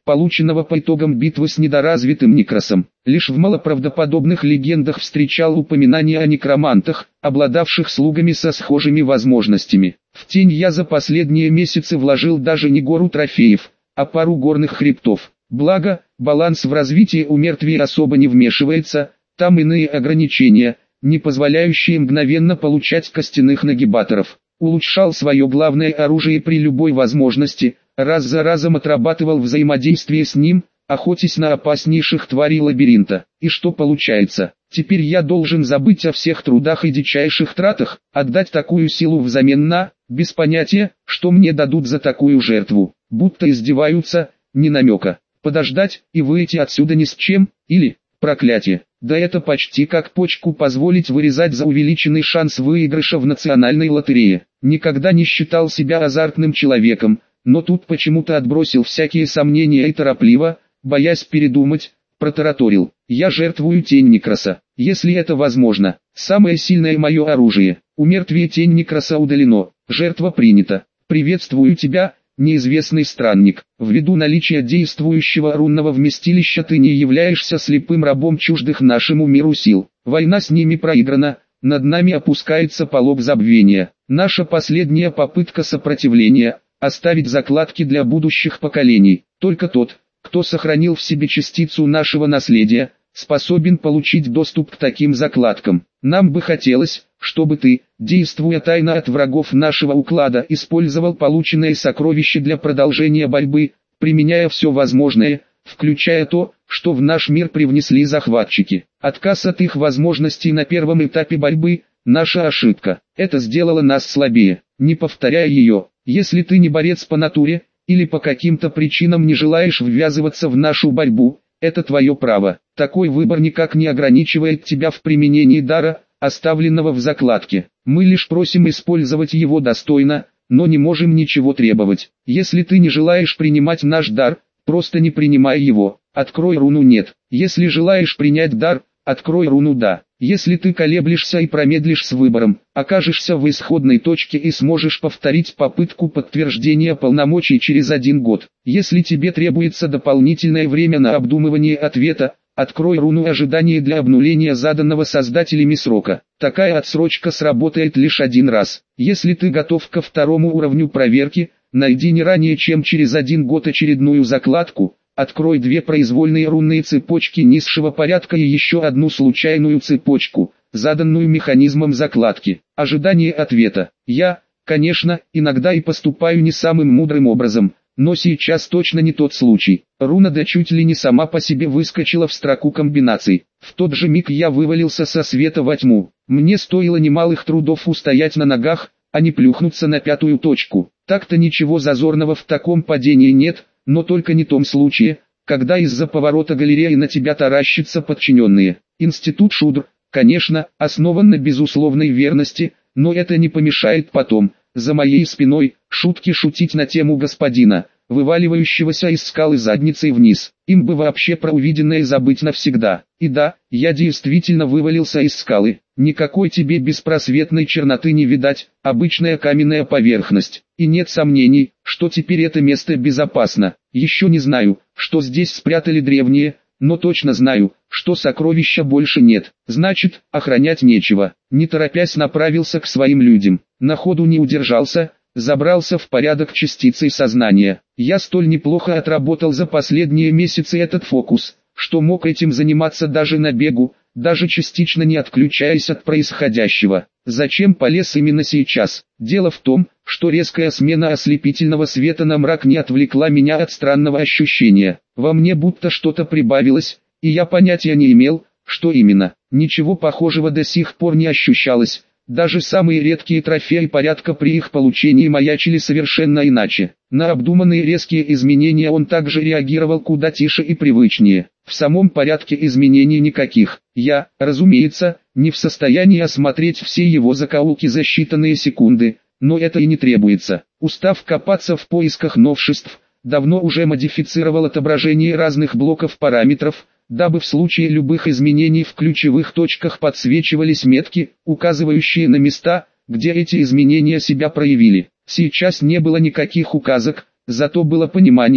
полученного по итогам битвы с недоразвитым Некросом. Лишь в малоправдоподобных легендах встречал упоминание о некромантах, обладавших слугами со схожими возможностями. В тень я за последние месяцы вложил даже не гору трофеев, а пару горных хребтов. Благо, баланс в развитии у мертвей особо не вмешивается, там иные ограничения, не позволяющие мгновенно получать костяных нагибаторов. Улучшал свое главное оружие при любой возможности, раз за разом отрабатывал взаимодействие с ним, охотясь на опаснейших тварей лабиринта. И что получается? Теперь я должен забыть о всех трудах и дичайших тратах, отдать такую силу взамен на, без понятия, что мне дадут за такую жертву. Будто издеваются, ни намека. Подождать и выйти отсюда ни с чем, или, проклятие. Да это почти как почку позволить вырезать за увеличенный шанс выигрыша в национальной лотерее. Никогда не считал себя азартным человеком, но тут почему-то отбросил всякие сомнения и торопливо, боясь передумать, протараторил. Я жертвую тень Некроса, если это возможно. Самое сильное мое оружие. У мертвия тень Некроса удалено, жертва принята. Приветствую тебя, неизвестный странник. Ввиду наличия действующего рунного вместилища ты не являешься слепым рабом чуждых нашему миру сил. Война с ними проиграна, над нами опускается полог забвения. Наша последняя попытка сопротивления – оставить закладки для будущих поколений. Только тот, кто сохранил в себе частицу нашего наследия, способен получить доступ к таким закладкам. Нам бы хотелось, чтобы ты, действуя тайно от врагов нашего уклада, использовал полученные сокровища для продолжения борьбы, применяя все возможное, включая то, что в наш мир привнесли захватчики. Отказ от их возможностей на первом этапе борьбы – наша ошибка. Это сделало нас слабее. Не повторяй ее. Если ты не борец по натуре, или по каким-то причинам не желаешь ввязываться в нашу борьбу, это твое право. Такой выбор никак не ограничивает тебя в применении дара, оставленного в закладке. Мы лишь просим использовать его достойно, но не можем ничего требовать. Если ты не желаешь принимать наш дар, просто не принимай его. Открой руну «нет». Если желаешь принять дар, открой руну «да». Если ты колеблешься и промедлишь с выбором, окажешься в исходной точке и сможешь повторить попытку подтверждения полномочий через 1 год. Если тебе требуется дополнительное время на обдумывание ответа, открой руну ожидания для обнуления заданного создателями срока. Такая отсрочка сработает лишь 1 раз. Если ты готов ко 2-му уровню проверки, найди не ранее чем через 1 год очередную закладку. Открой 2 произвольные рунные цепочки низшего порядка и еще 1 случайную цепочку, заданную механизмом закладки. Ожидание ответа. Я, конечно, иногда и поступаю не самым мудрым образом, но сейчас точно не тот случай. Руна «да» чуть ли не сама по себе выскочила в строку комбинаций. В тот же миг я вывалился со света во тьму. Мне стоило немалых трудов устоять на ногах, а не плюхнуться на 5-ю точку. Так-то ничего зазорного в таком падении нет. Но только не в том случае, когда из-за поворота галереи на тебя таращатся подчиненные. Институт Шудр, конечно, основан на безусловной верности, но это не помешает потом, за моей спиной, шутки шутить на тему господина, вываливающегося из скалы задницей вниз. Им бы вообще про увиденное забыть навсегда. И да, я действительно вывалился из скалы. Никакой тебе беспросветной черноты не видать, обычная каменная поверхность. И нет сомнений, что теперь это место безопасно. Еще не знаю, что здесь спрятали древние, но точно знаю, что сокровища больше нет. Значит, охранять нечего. Не торопясь направился к своим людям. На ходу не удержался, забрался в порядок частицей сознания. Я столь неплохо отработал за последние месяцы этот фокус, что мог этим заниматься даже на бегу, даже частично не отключаясь от происходящего. Зачем полез именно сейчас? Дело в том, что резкая смена ослепительного света на мрак не отвлекла меня от странного ощущения. Во мне будто что-то прибавилось, и я понятия не имел, что именно. Ничего похожего до сих пор не ощущалось. Даже самые редкие трофеи порядка при их получении маячили совершенно иначе. На обдуманные резкие изменения он также реагировал куда тише и привычнее. В самом порядке изменений никаких. Я, разумеется, не в состоянии осмотреть все его закоулки за считанные секунды, но это и не требуется. Устав копаться в поисках новшеств, давно уже модифицировал отображение разных блоков параметров, дабы в случае любых изменений в ключевых точках подсвечивались метки, указывающие на места, где эти изменения себя проявили. Сейчас не было никаких указок, зато было понимание,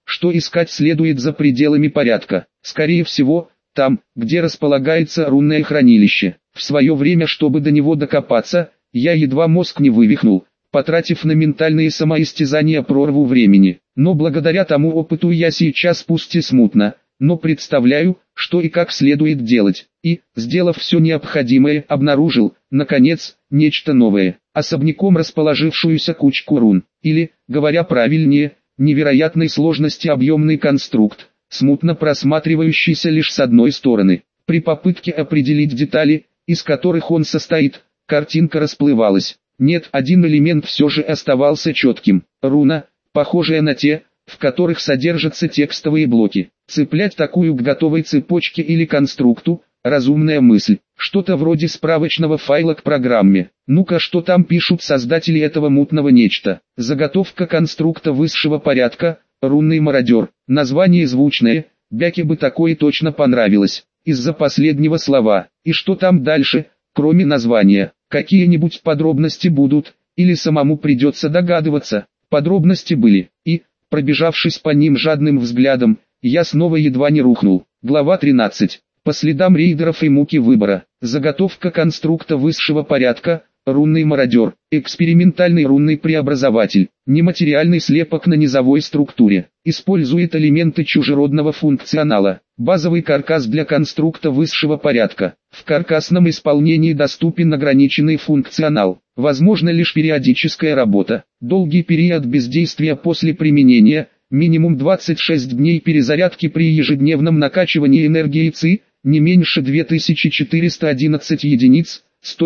что искать следует за пределами порядка. Скорее всего, там, где располагается рунное хранилище. В свое время, чтобы до него докопаться, я едва мозг не вывихнул, потратив на ментальные самоистязания прорву времени. Но благодаря тому опыту я сейчас пусть и смутно, но представляю, что и как следует делать. И, сделав все необходимое, обнаружил, наконец, нечто новое. Особняком расположившуюся кучку рун. Или, говоря правильнее, невероятной сложности объемный конструкт, смутно просматривающийся лишь с одной стороны. При попытке определить детали, из которых он состоит, картинка расплывалась. Нет, один элемент все же оставался четким. Руна, похожая на те, в которых содержатся текстовые блоки. Цеплять такую к готовой цепочке или конструкту – разумная мысль. Что-то вроде справочного файла к программе. Ну-ка, что там пишут создатели этого мутного нечто. Заготовка конструкта высшего порядка, рунный мародер. Название звучное, Бяке бы такое точно понравилось. Из-за последнего слова. И что там дальше, кроме названия? Какие-нибудь подробности будут, или самому придется догадываться. Подробности были, и, пробежавшись по ним жадным взглядом, я снова едва не рухнул. Глава 13. По следам рейдеров и муки выбора. Заготовка конструкта высшего порядка, рунный мародер, экспериментальный рунный преобразователь, нематериальный слепок на низовой структуре. Использует элементы чужеродного функционала. Базовый каркас для конструкта высшего порядка. В каркасном исполнении доступен ограниченный функционал. Возможно лишь периодическая работа. Долгий период бездействия после применения, минимум 26 дней перезарядки при ежедневном накачивании энергии ЦИ, не меньше 2411 единиц,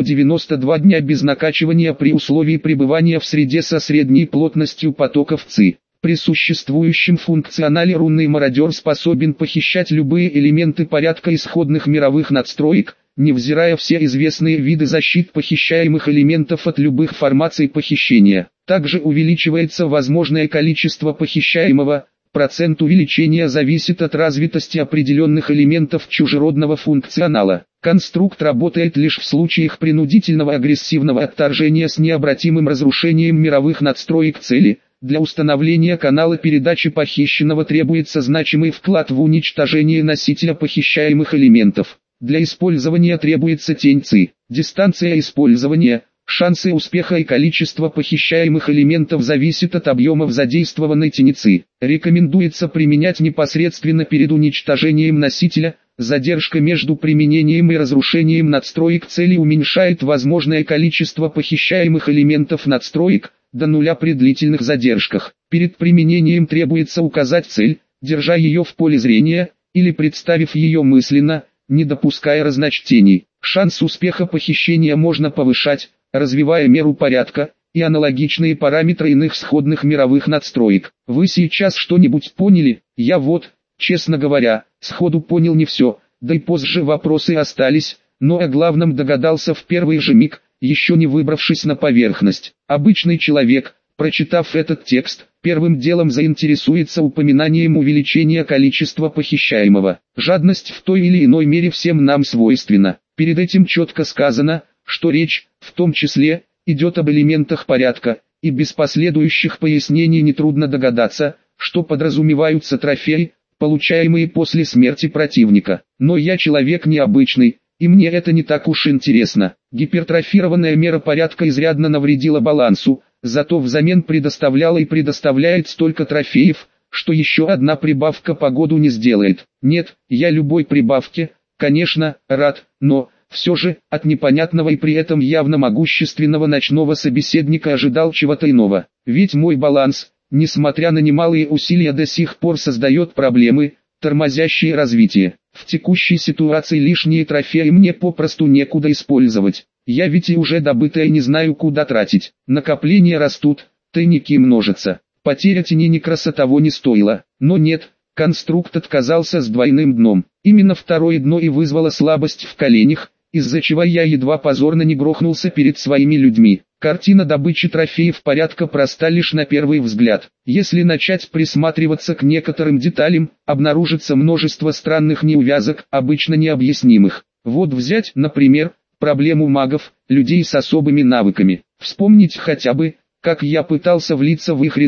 192 дня без накачивания при условии пребывания в среде со средней плотностью потоков ЦИ. При существующем функционале рунный мародер способен похищать любые элементы порядка исходных мировых надстроек, невзирая все известные виды защит похищаемых элементов от любых формаций похищения. Также увеличивается возможное количество похищаемого, процент увеличения зависит от развитости определенных элементов чужеродного функционала. Конструкт работает лишь в случаях принудительного агрессивного отторжения с необратимым разрушением мировых надстроек цели. Для установления канала передачи похищенного требуется значимый вклад в уничтожение носителя похищаемых элементов. Для использования требуется тень ЦИ. Дистанция использования, шансы успеха и количество похищаемых элементов зависит от объемов задействованной тени ЦИ. Рекомендуется применять непосредственно перед уничтожением носителя. Задержка между применением и разрушением надстроек цели уменьшает возможное количество похищаемых элементов надстроек до нуля при длительных задержках. Перед применением требуется указать цель, держа ее в поле зрения, или представив ее мысленно, не допуская разночтений. Шанс успеха похищения можно повышать, развивая меру порядка и аналогичные параметры иных сходных мировых надстроек. Вы сейчас что-нибудь поняли? Я вот, честно говоря, сходу понял не все, да и позже вопросы остались, но о главном догадался в первый же миг, еще не выбравшись на поверхность. Обычный человек, прочитав этот текст, первым делом заинтересуется упоминанием увеличения количества похищаемого. Жадность в той или иной мере всем нам свойственна. Перед этим четко сказано, что речь, в том числе, идет об элементах порядка, и без последующих пояснений нетрудно догадаться, что подразумеваются трофеи, получаемые после смерти противника. Но я человек необычный, и мне это не так уж интересно. Гипертрофированная мера порядка изрядно навредила балансу, зато взамен предоставляла и предоставляет столько трофеев, что еще одна прибавка погоду не сделает. Нет, я любой прибавке, конечно, рад, но, все же, от непонятного и при этом явно могущественного ночного собеседника ожидал чего-то иного. Ведь мой баланс, несмотря на немалые усилия, до сих пор создает проблемы, тормозящие развитие. В текущей ситуации лишние трофеи мне попросту некуда использовать. Я ведь и уже добытое не знаю куда тратить. Накопления растут, тайники множатся. Потеря тени Некраса того не стоила. Но нет, конструкт отказался с двойным дном. Именно второе дно и вызвало слабость в коленях, из-за чего я едва позорно не грохнулся перед своими людьми. Картина добычи трофеев порядка проста лишь на первый взгляд. Если начать присматриваться к некоторым деталям, обнаружится множество странных неувязок, обычно необъяснимых. Вот взять, например, проблему магов, людей с особыми навыками. Вспомнить хотя бы, как я пытался влиться в их ряды,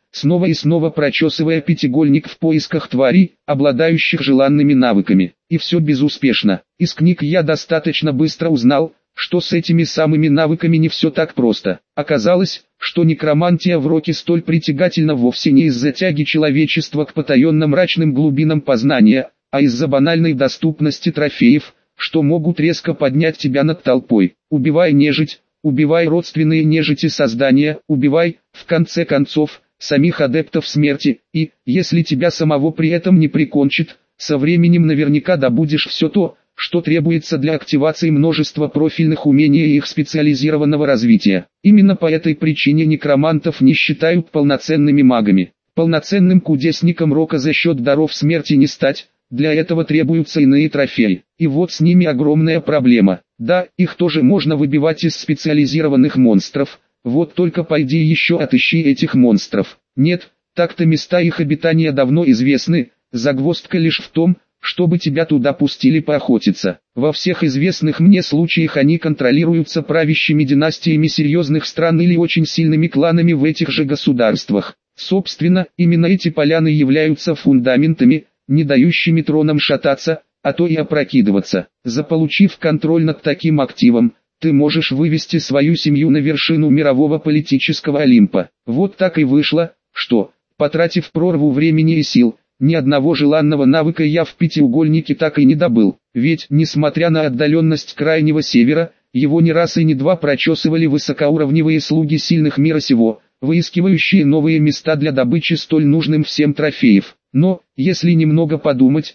снова и снова прочесывая пятиугольник в поисках тварей, обладающих желанными навыками. И все безуспешно. Из книг я достаточно быстро узнал, что с этими самыми навыками не все так просто. Оказалось, что некромантия в Роке столь притягательна вовсе не из-за тяги человечества к потаенным мрачным глубинам познания, а из-за банальной доступности трофеев, что могут резко поднять тебя над толпой. Убивай нежить, убивай родственные нежити создания, убивай, в конце концов, самих адептов смерти, и, если тебя самого при этом не прикончит, со временем наверняка добудешь все то, что требуется для активации множества профильных умений и их специализированного развития. Именно по этой причине некромантов не считают полноценными магами. Полноценным кудесником Рока за счет даров смерти не стать, для этого требуются иные трофеи. И вот с ними огромная проблема. Да, их тоже можно выбивать из специализированных монстров, вот только пойди еще отыщи этих монстров. Нет, так-то места их обитания давно известны, загвоздка лишь в том, чтобы тебя туда пустили поохотиться. Во всех известных мне случаях они контролируются правящими династиями серьезных стран или очень сильными кланами в этих же государствах. Собственно, именно эти поляны являются фундаментами, не дающими тронам шататься, а то и опрокидываться. Заполучив контроль над таким активом, ты можешь вывести свою семью на вершину мирового политического Олимпа. Вот так и вышло, что, потратив прорву времени и сил, ни одного желанного навыка я в пятиугольнике так и не добыл. Ведь, несмотря на отдаленность крайнего севера, его ни раз и ни два прочесывали высокоуровневые слуги сильных мира сего, выискивающие новые места для добычи столь нужным всем трофеев. Но, если немного подумать,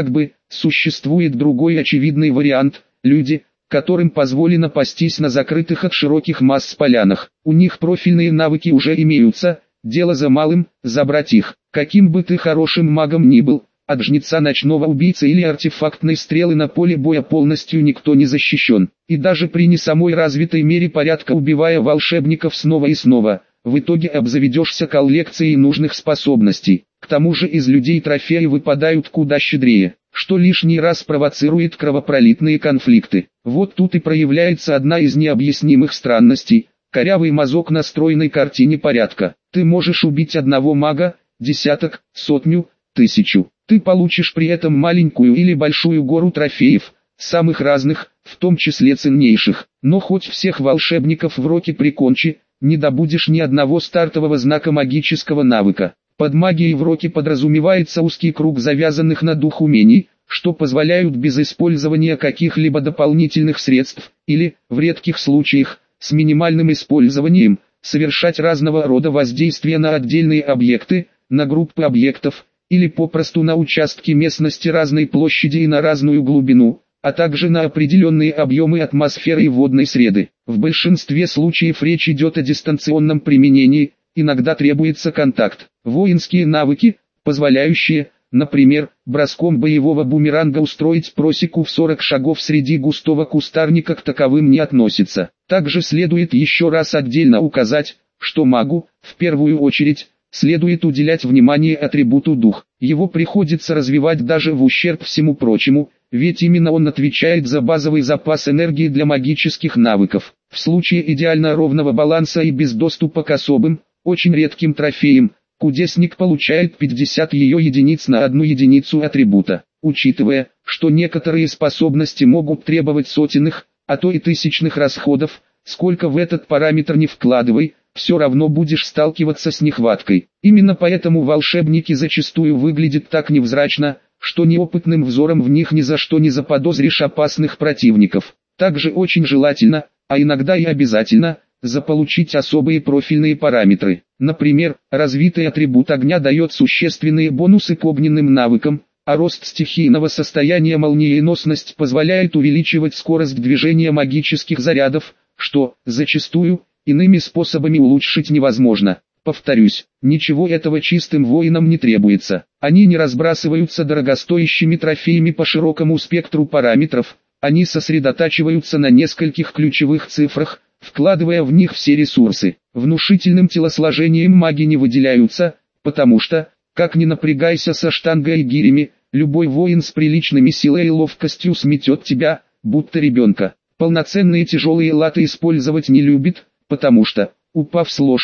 существует другой очевидный вариант – люди, которым позволено пастись на закрытых от широких масс полянах. У них профильные навыки уже имеются, дело за малым – забрать их. Каким бы ты хорошим магом ни был, от жнеца ночного убийцы или артефактной стрелы на поле боя полностью никто не защищен. И даже при не самой развитой мере порядка убивая волшебников снова и снова, в итоге обзаведешься коллекцией нужных способностей. К тому же из людей трофеи выпадают куда щедрее, что лишний раз провоцирует кровопролитные конфликты. Вот тут и проявляется одна из необъяснимых странностей – корявый мазок на стройной картине порядка. Ты можешь убить одного мага, десяток, сотню, тысячу. Ты получишь при этом маленькую или большую гору трофеев, самых разных, в том числе ценнейших. Но хоть всех волшебников в Роке прикончи, не добудешь ни одного стартового знака магического навыка. Под магией в Роке подразумевается узкий круг завязанных на дух умений, что позволяют без использования каких-либо дополнительных средств, или, в редких случаях, с минимальным использованием, совершать разного рода воздействия на отдельные объекты, на группы объектов, или попросту на участки местности разной площади и на разную глубину, а также на определенные объемы атмосферы и водной среды. В большинстве случаев речь идет о дистанционном применении, иногда требуется контакт. Воинские навыки, позволяющие, например, броском боевого бумеранга устроить просеку в 40 шагов среди густого кустарника, к таковым не относятся. Также следует еще раз отдельно указать, что магу, в первую очередь, следует уделять внимание атрибуту дух. Его приходится развивать даже в ущерб всему прочему, ведь именно он отвечает за базовый запас энергии для магических навыков. В случае идеально ровного баланса и без доступа к особым, очень редким трофеям, кудесник получает 50 ее единиц на одну единицу атрибута. Учитывая, что некоторые способности могут требовать сотенных, а то и тысячных расходов, сколько в этот параметр не вкладывай, все равно будешь сталкиваться с нехваткой. Именно поэтому волшебники зачастую выглядят так невзрачно, что неопытным взором в них ни за что не заподозришь опасных противников. Также очень желательно, а иногда и обязательно, заполучить особые профильные параметры. Например, развитый атрибут огня дает существенные бонусы к огненным навыкам, а рост стихийного состояния молниеносность позволяет увеличивать скорость движения магических зарядов, что, зачастую, иными способами улучшить невозможно. Повторюсь, ничего этого чистым воинам не требуется. Они не разбрасываются дорогостоящими трофеями по широкому спектру параметров, они сосредотачиваются на нескольких ключевых цифрах, вкладывая в них все ресурсы. Внушительным телосложением маги не выделяются, потому что, как ни напрягайся со штангой и гирями, любой воин с приличными силой и ловкостью сметет тебя, будто ребенка. Полноценные тяжелые латы использовать не любит, потому что, упав с лошади,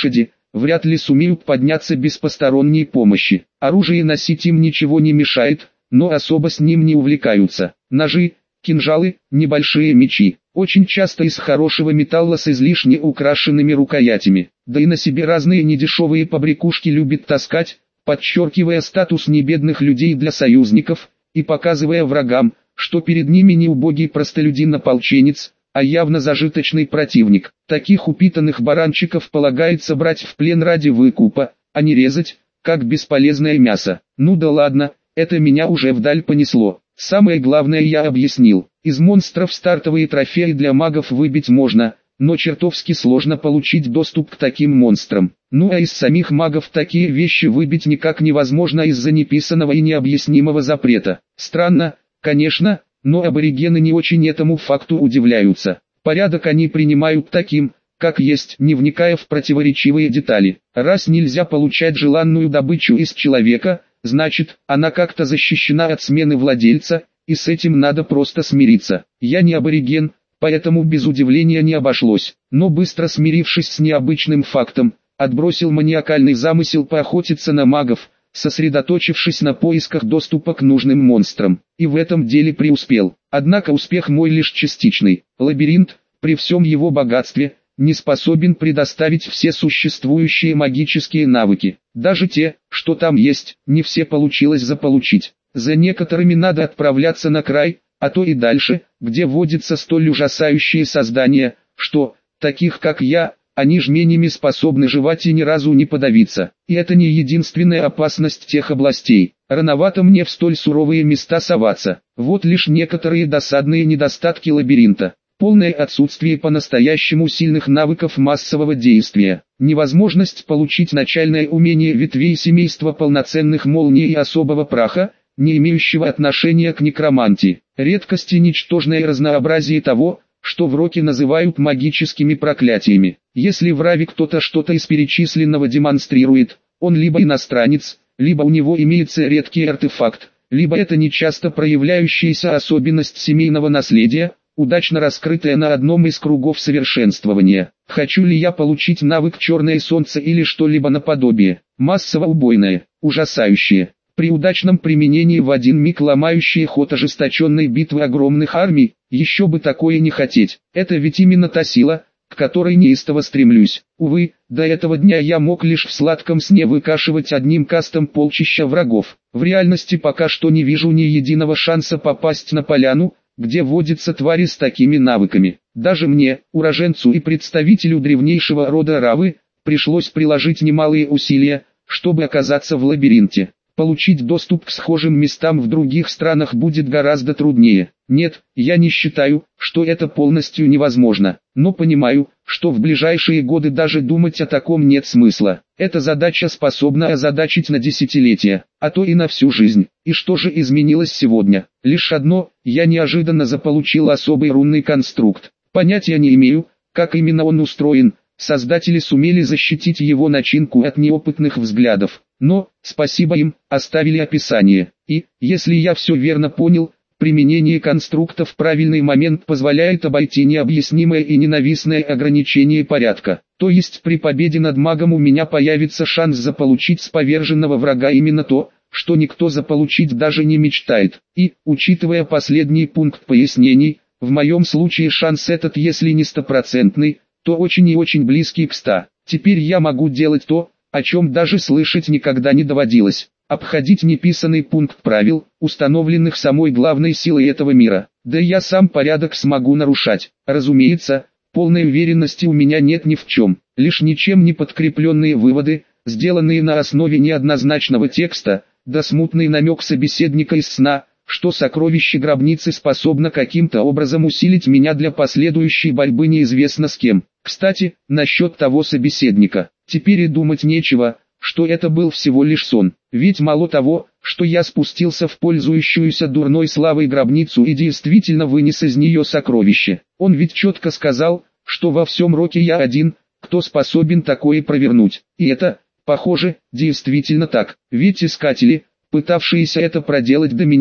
вряд ли сумеют подняться без посторонней помощи. Оружие носить им ничего не мешает, но особо с ним не увлекаются. Ножи, кинжалы, небольшие мечи, очень часто из хорошего металла с излишне украшенными рукоятями. Да и на себе разные недешевые побрякушки любит таскать, подчеркивая статус небедных людей для союзников, и показывая врагам, что перед ними не убогий простолюдин-ополченец, а явно зажиточный противник. Таких упитанных баранчиков полагается брать в плен ради выкупа, а не резать, как бесполезное мясо. Ну да ладно, это меня уже вдаль понесло. Самое главное я объяснил. Из монстров стартовые трофеи для магов выбить можно, но чертовски сложно получить доступ к таким монстрам. Ну а из самих магов такие вещи выбить никак невозможно из-за неписанного и необъяснимого запрета. Странно, конечно, но аборигены не очень этому факту удивляются. Порядок они принимают таким, как есть, не вникая в противоречивые детали. Раз нельзя получать желанную добычу из человека, значит, она как-то защищена от смены владельца, и с этим надо просто смириться. Я не абориген, поэтому без удивления не обошлось, но быстро смирившись с необычным фактом, отбросил маниакальный замысел поохотиться на магов, сосредоточившись на поисках доступа к нужным монстрам, и в этом деле преуспел. Однако успех мой лишь частичный. Лабиринт, при всем его богатстве, не способен предоставить все существующие магические навыки. Даже те, что там есть, не все получилось заполучить. За некоторыми надо отправляться на край, а то и дальше, где водятся столь ужасающие создания, что, таких как я, они жменями способны жевать и ни разу не подавиться. И это не единственная опасность тех областей. Рановато мне в столь суровые места соваться. Вот лишь некоторые досадные недостатки лабиринта. Полное отсутствие по-настоящему сильных навыков массового действия. Невозможность получить начальное умение ветвей семейства полноценных молний и особого праха, не имеющего отношения к некромантии. Редкость и ничтожное разнообразие того, что в роке называют магическими проклятиями. Если в Раве кто-то что-то из перечисленного демонстрирует, он либо иностранец, либо у него имеется редкий артефакт, либо это нечасто проявляющаяся особенность семейного наследия, удачно раскрытая на одном из кругов совершенствования. Хочу ли я получить навык «Черное солнце» или что-либо наподобие? Массово убойное, ужасающее. При удачном применении в один миг ломающие ход ожесточенной битвы огромных армий, еще бы такое не хотеть. Это ведь именно та сила, к которой неистово стремлюсь. Увы, до этого дня я мог лишь в сладком сне выкашивать одним кастом полчища врагов. В реальности пока что не вижу ни единого шанса попасть на поляну, где водятся твари с такими навыками. Даже мне, уроженцу и представителю древнейшего рода Равы, пришлось приложить немалые усилия, чтобы оказаться в лабиринте. Получить доступ к схожим местам в других странах будет гораздо труднее. Нет, я не считаю, что это полностью невозможно, но понимаю, что в ближайшие годы даже думать о таком нет смысла. Эта задача способна озадачить на десятилетия, а то и на всю жизнь. И что же изменилось сегодня? Лишь одно, я неожиданно заполучил особый рунный конструкт. Понятия не имею, как именно он устроен. Создатели сумели защитить его начинку от неопытных взглядов, но, спасибо им, оставили описание. И, если я все верно понял, применение конструкта в правильный момент позволяет обойти необъяснимое и ненавистное ограничение порядка. То есть при победе над магом у меня появится шанс заполучить с поверженного врага именно то, что никто заполучить даже не мечтает. И, учитывая последний пункт пояснений, в моем случае шанс этот, если не стопроцентный, то очень и очень близкий к 100. Теперь я могу делать то, о чем даже слышать никогда не доводилось. Обходить неписанный пункт правил, установленных самой главной силой этого мира. Да и я сам порядок смогу нарушать. Разумеется, полной уверенности у меня нет ни в чем. Лишь ничем не подкрепленные выводы, сделанные на основе неоднозначного текста, да смутный намек собеседника из сна, что сокровище гробницы способно каким-то образом усилить меня для последующей борьбы неизвестно с кем. Кстати, насчет того собеседника. Теперь и думать нечего, что это был всего лишь сон. Ведь мало того, что я спустился в пользующуюся дурной славой гробницу и действительно вынес из нее сокровище. Он ведь четко сказал, что во всем роке я один, кто способен такое провернуть. И это, похоже, действительно так. Ведь искатели, пытавшиеся это проделать до меня,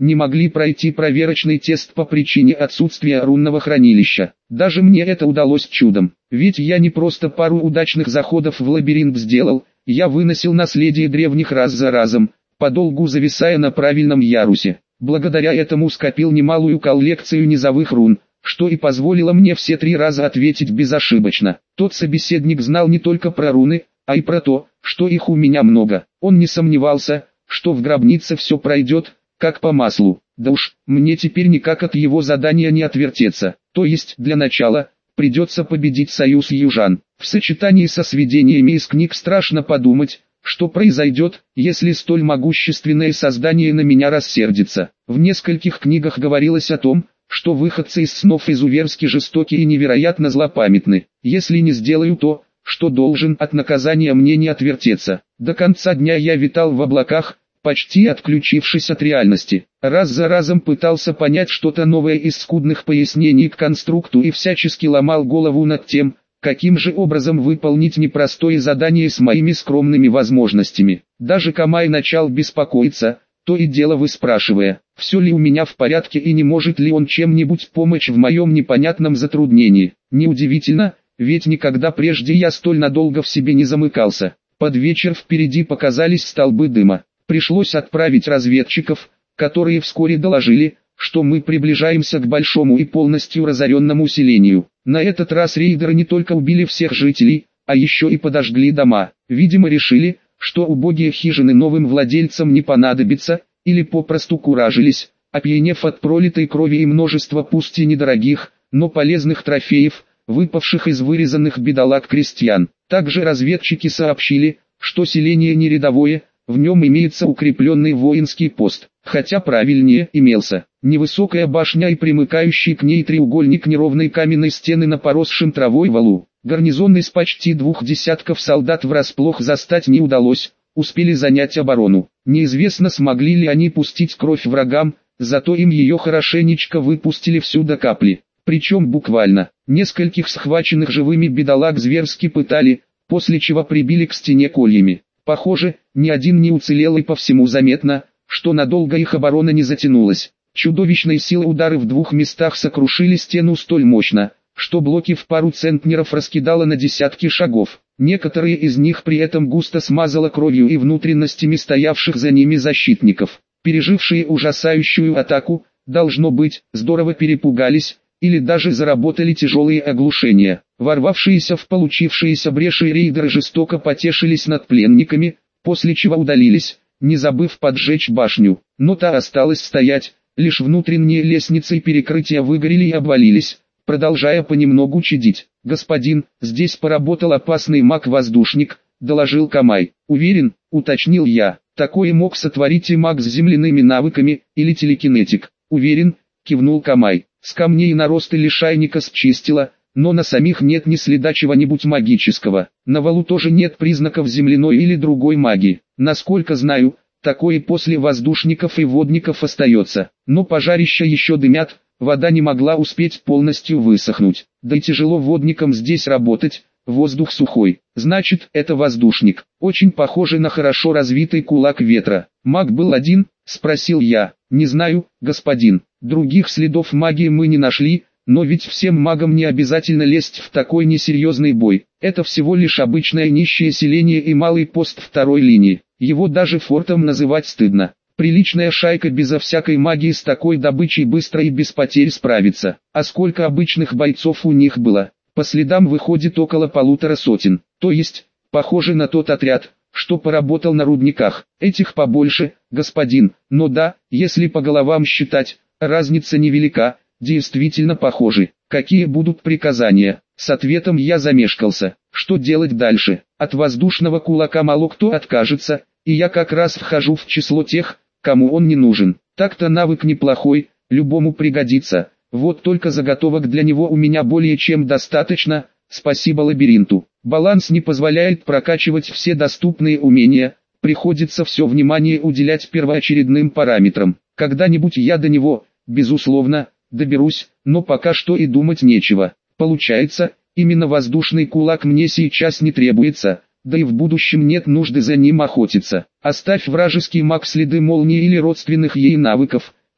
не могли пройти проверочный тест по причине отсутствия рунного хранилища. Даже мне это удалось чудом, ведь я не просто пару удачных заходов в лабиринт сделал, я выносил наследие древних раз за разом, подолгу зависая на правильном ярусе. Благодаря этому скопил немалую коллекцию низовых рун, что и позволило мне все 3 раза ответить безошибочно. Тот собеседник знал не только про руны, а и про то, что их у меня много. Он не сомневался, что в гробнице все пройдет, как по маслу. Да уж, мне теперь никак от его задания не отвертеться. То есть, для начала, придется победить союз южан. В сочетании со сведениями из книг страшно подумать, что произойдет, если столь могущественное создание на меня рассердится. В нескольких книгах говорилось о том, что выходцы из снов изуверски жестоки и невероятно злопамятны. Если не сделаю то, что должен, от наказания мне не отвертеться. До конца дня я витал в облаках, почти отключившись от реальности. Раз за разом пытался понять что-то новое из скудных пояснений к конструкту и всячески ломал голову над тем, каким же образом выполнить непростое задание с моими скромными возможностями. Даже Камай начал беспокоиться, то и дело выспрашивая, все ли у меня в порядке и не может ли он чем-нибудь помочь в моем непонятном затруднении. Неудивительно, ведь никогда прежде я столь надолго в себе не замыкался. Под вечер впереди показались столбы дыма. Пришлось отправить разведчиков, которые вскоре доложили, что мы приближаемся к большому и полностью разоренному селению. На этот раз рейдеры не только убили всех жителей, а еще и подожгли дома. Видимо, решили, что убогие хижины новым владельцам не понадобятся, или попросту куражились, опьянев от пролитой крови и множества пусть и недорогих, но полезных трофеев, выпавших из вырезанных бедолаг крестьян. Также разведчики сообщили, что селение не рядовое, в нем имеется укрепленный воинский пост, хотя правильнее имелся. Невысокая башня и примыкающий к ней треугольник неровной каменной стены на поросшем травой валу. Гарнизон из почти 2 десятков солдат врасплох застать не удалось, успели занять оборону. Неизвестно, смогли ли они пустить кровь врагам, зато им ее хорошенечко выпустили всю до капли. Причем буквально, нескольких схваченных живыми бедолаг зверски пытали, после чего прибили к стене кольями. Похоже, ни один не уцелел и по всему заметно, что надолго их оборона не затянулась. Чудовищной силы удары в 2 местах сокрушили стену столь мощно, что блоки в пару центнеров раскидало на десятки шагов. Некоторые из них при этом густо смазало кровью и внутренностями стоявших за ними защитников. Пережившие ужасающую атаку, должно быть, здорово перепугались, или даже заработали тяжелые оглушения. Ворвавшиеся в получившиеся бреши рейдеры жестоко потешились над пленниками, после чего удалились, не забыв поджечь башню. Но та осталась стоять, лишь внутренние лестницы и перекрытия выгорели и обвалились, продолжая понемногу чадить. «Господин, здесь поработал опасный маг-воздушник», — доложил Камай. «Уверен», — уточнил я, — «такое мог сотворить и маг с земляными навыками, или телекинетик». «Уверен», — кивнул Камай. «С камней наросты лишайника счистила, но на самих нет ни следа чего-нибудь магического. На валу тоже нет признаков земляной или другой магии. Насколько знаю, такое после воздушников и водников остается. Но пожарища еще дымят, вода не могла успеть полностью высохнуть. Да и тяжело водникам здесь работать, воздух сухой. Значит, это воздушник. Очень похоже на хорошо развитый кулак ветра. Маг был один?» — спросил я. «Не знаю, господин. Других следов магии мы не нашли, но ведь всем магам не обязательно лезть в такой несерьезный бой. Это всего лишь обычное нищее селение и малый пост второй линии. Его даже фортом называть стыдно. Приличная шайка безо всякой магии с такой добычей быстро и без потерь справится. А сколько обычных бойцов у них было? По следам выходит около 1,5 сотен. То есть, похоже на тот отряд, что поработал на рудниках. Этих побольше, господин, но да, если по головам считать, разница невелика, действительно похожи. Какие будут приказания?» С ответом я замешкался. Что делать дальше? От воздушного кулака мало кто откажется, и я как раз вхожу в число тех, кому он не нужен. Так-то навык неплохой, любому пригодится. Вот только заготовок для него у меня более чем достаточно, спасибо лабиринту. Баланс не позволяет прокачивать все доступные умения, приходится все внимание уделять первоочередным параметрам. Когда-нибудь я до него, безусловно, доберусь, но пока что и думать нечего. Получается, именно воздушный кулак мне сейчас не требуется, да и в будущем нет нужды за ним охотиться. Оставь вражеский маг следы молнии или родственных ей навыков,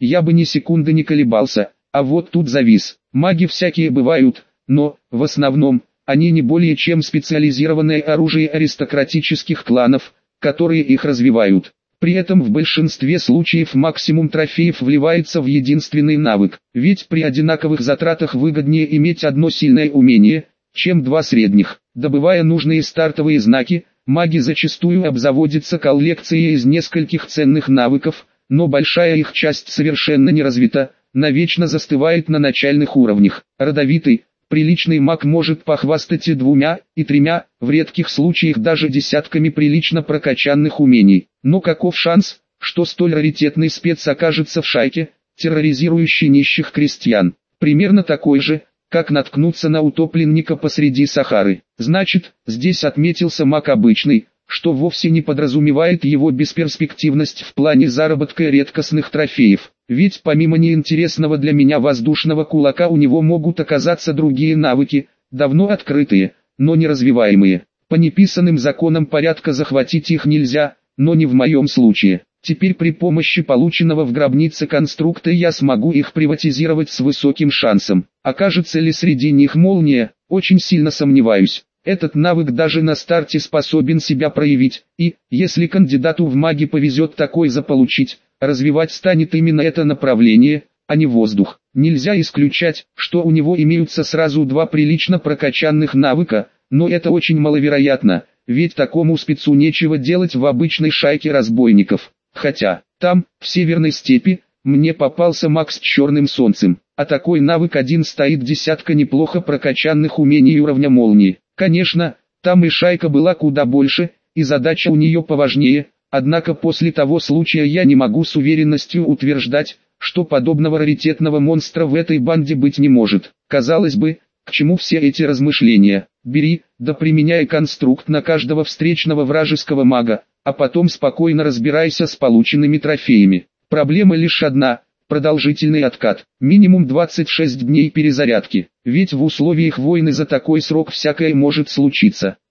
я бы ни секунды не колебался, а вот тут завис. Маги всякие бывают, но, в основном, они не более чем специализированное оружие аристократических кланов, которые их развивают. При этом в большинстве случаев максимум трофеев вливается в единственный навык, ведь при одинаковых затратах выгоднее иметь одно сильное умение, чем два средних. Добывая нужные стартовые знаки, маги зачастую обзаводятся коллекцией из нескольких ценных навыков, но большая их часть совершенно не развита, навечно застывает на начальных уровнях. Родовитый, приличный маг может похвастать и двумя, и тремя, в редких случаях даже десятками прилично прокачанных умений. Но каков шанс, что столь раритетный спец окажется в шайке, терроризирующей нищих крестьян? Примерно такой же, как наткнуться на утопленника посреди Сахары. Значит, здесь отметился маг обычный, что вовсе не подразумевает его бесперспективность в плане заработка редкостных трофеев. Ведь помимо неинтересного для меня воздушного кулака у него могут оказаться другие навыки, давно открытые, но не развиваемые. По неписанным законам порядка захватить их нельзя, но не в моем случае. Теперь при помощи полученного в гробнице конструкта я смогу их приватизировать с высоким шансом. Окажется ли среди них молния, очень сильно сомневаюсь. Этот навык даже на старте способен себя проявить, и, если кандидату в маги повезет такой заполучить, развивать станет именно это направление, а не воздух. Нельзя исключать, что у него имеются сразу два прилично прокачанных навыка, но это очень маловероятно, ведь такому спецу нечего делать в обычной шайке разбойников. Хотя, там, в северной степи, мне попался маг с черным солнцем, а такой навык один стоит десятка неплохо прокачанных умений уровня молнии. Конечно, там и шайка была куда больше, и задача у нее поважнее, однако после того случая я не могу с уверенностью утверждать, что подобного раритетного монстра в этой банде быть не может. Казалось бы, к чему все эти размышления? Бери, да применяй конструкт на каждого встречного вражеского мага, а потом спокойно разбирайся с полученными трофеями. Проблема лишь одна – продолжительный откат, минимум 26 дней перезарядки, ведь в условиях войны за такой срок всякое может случиться.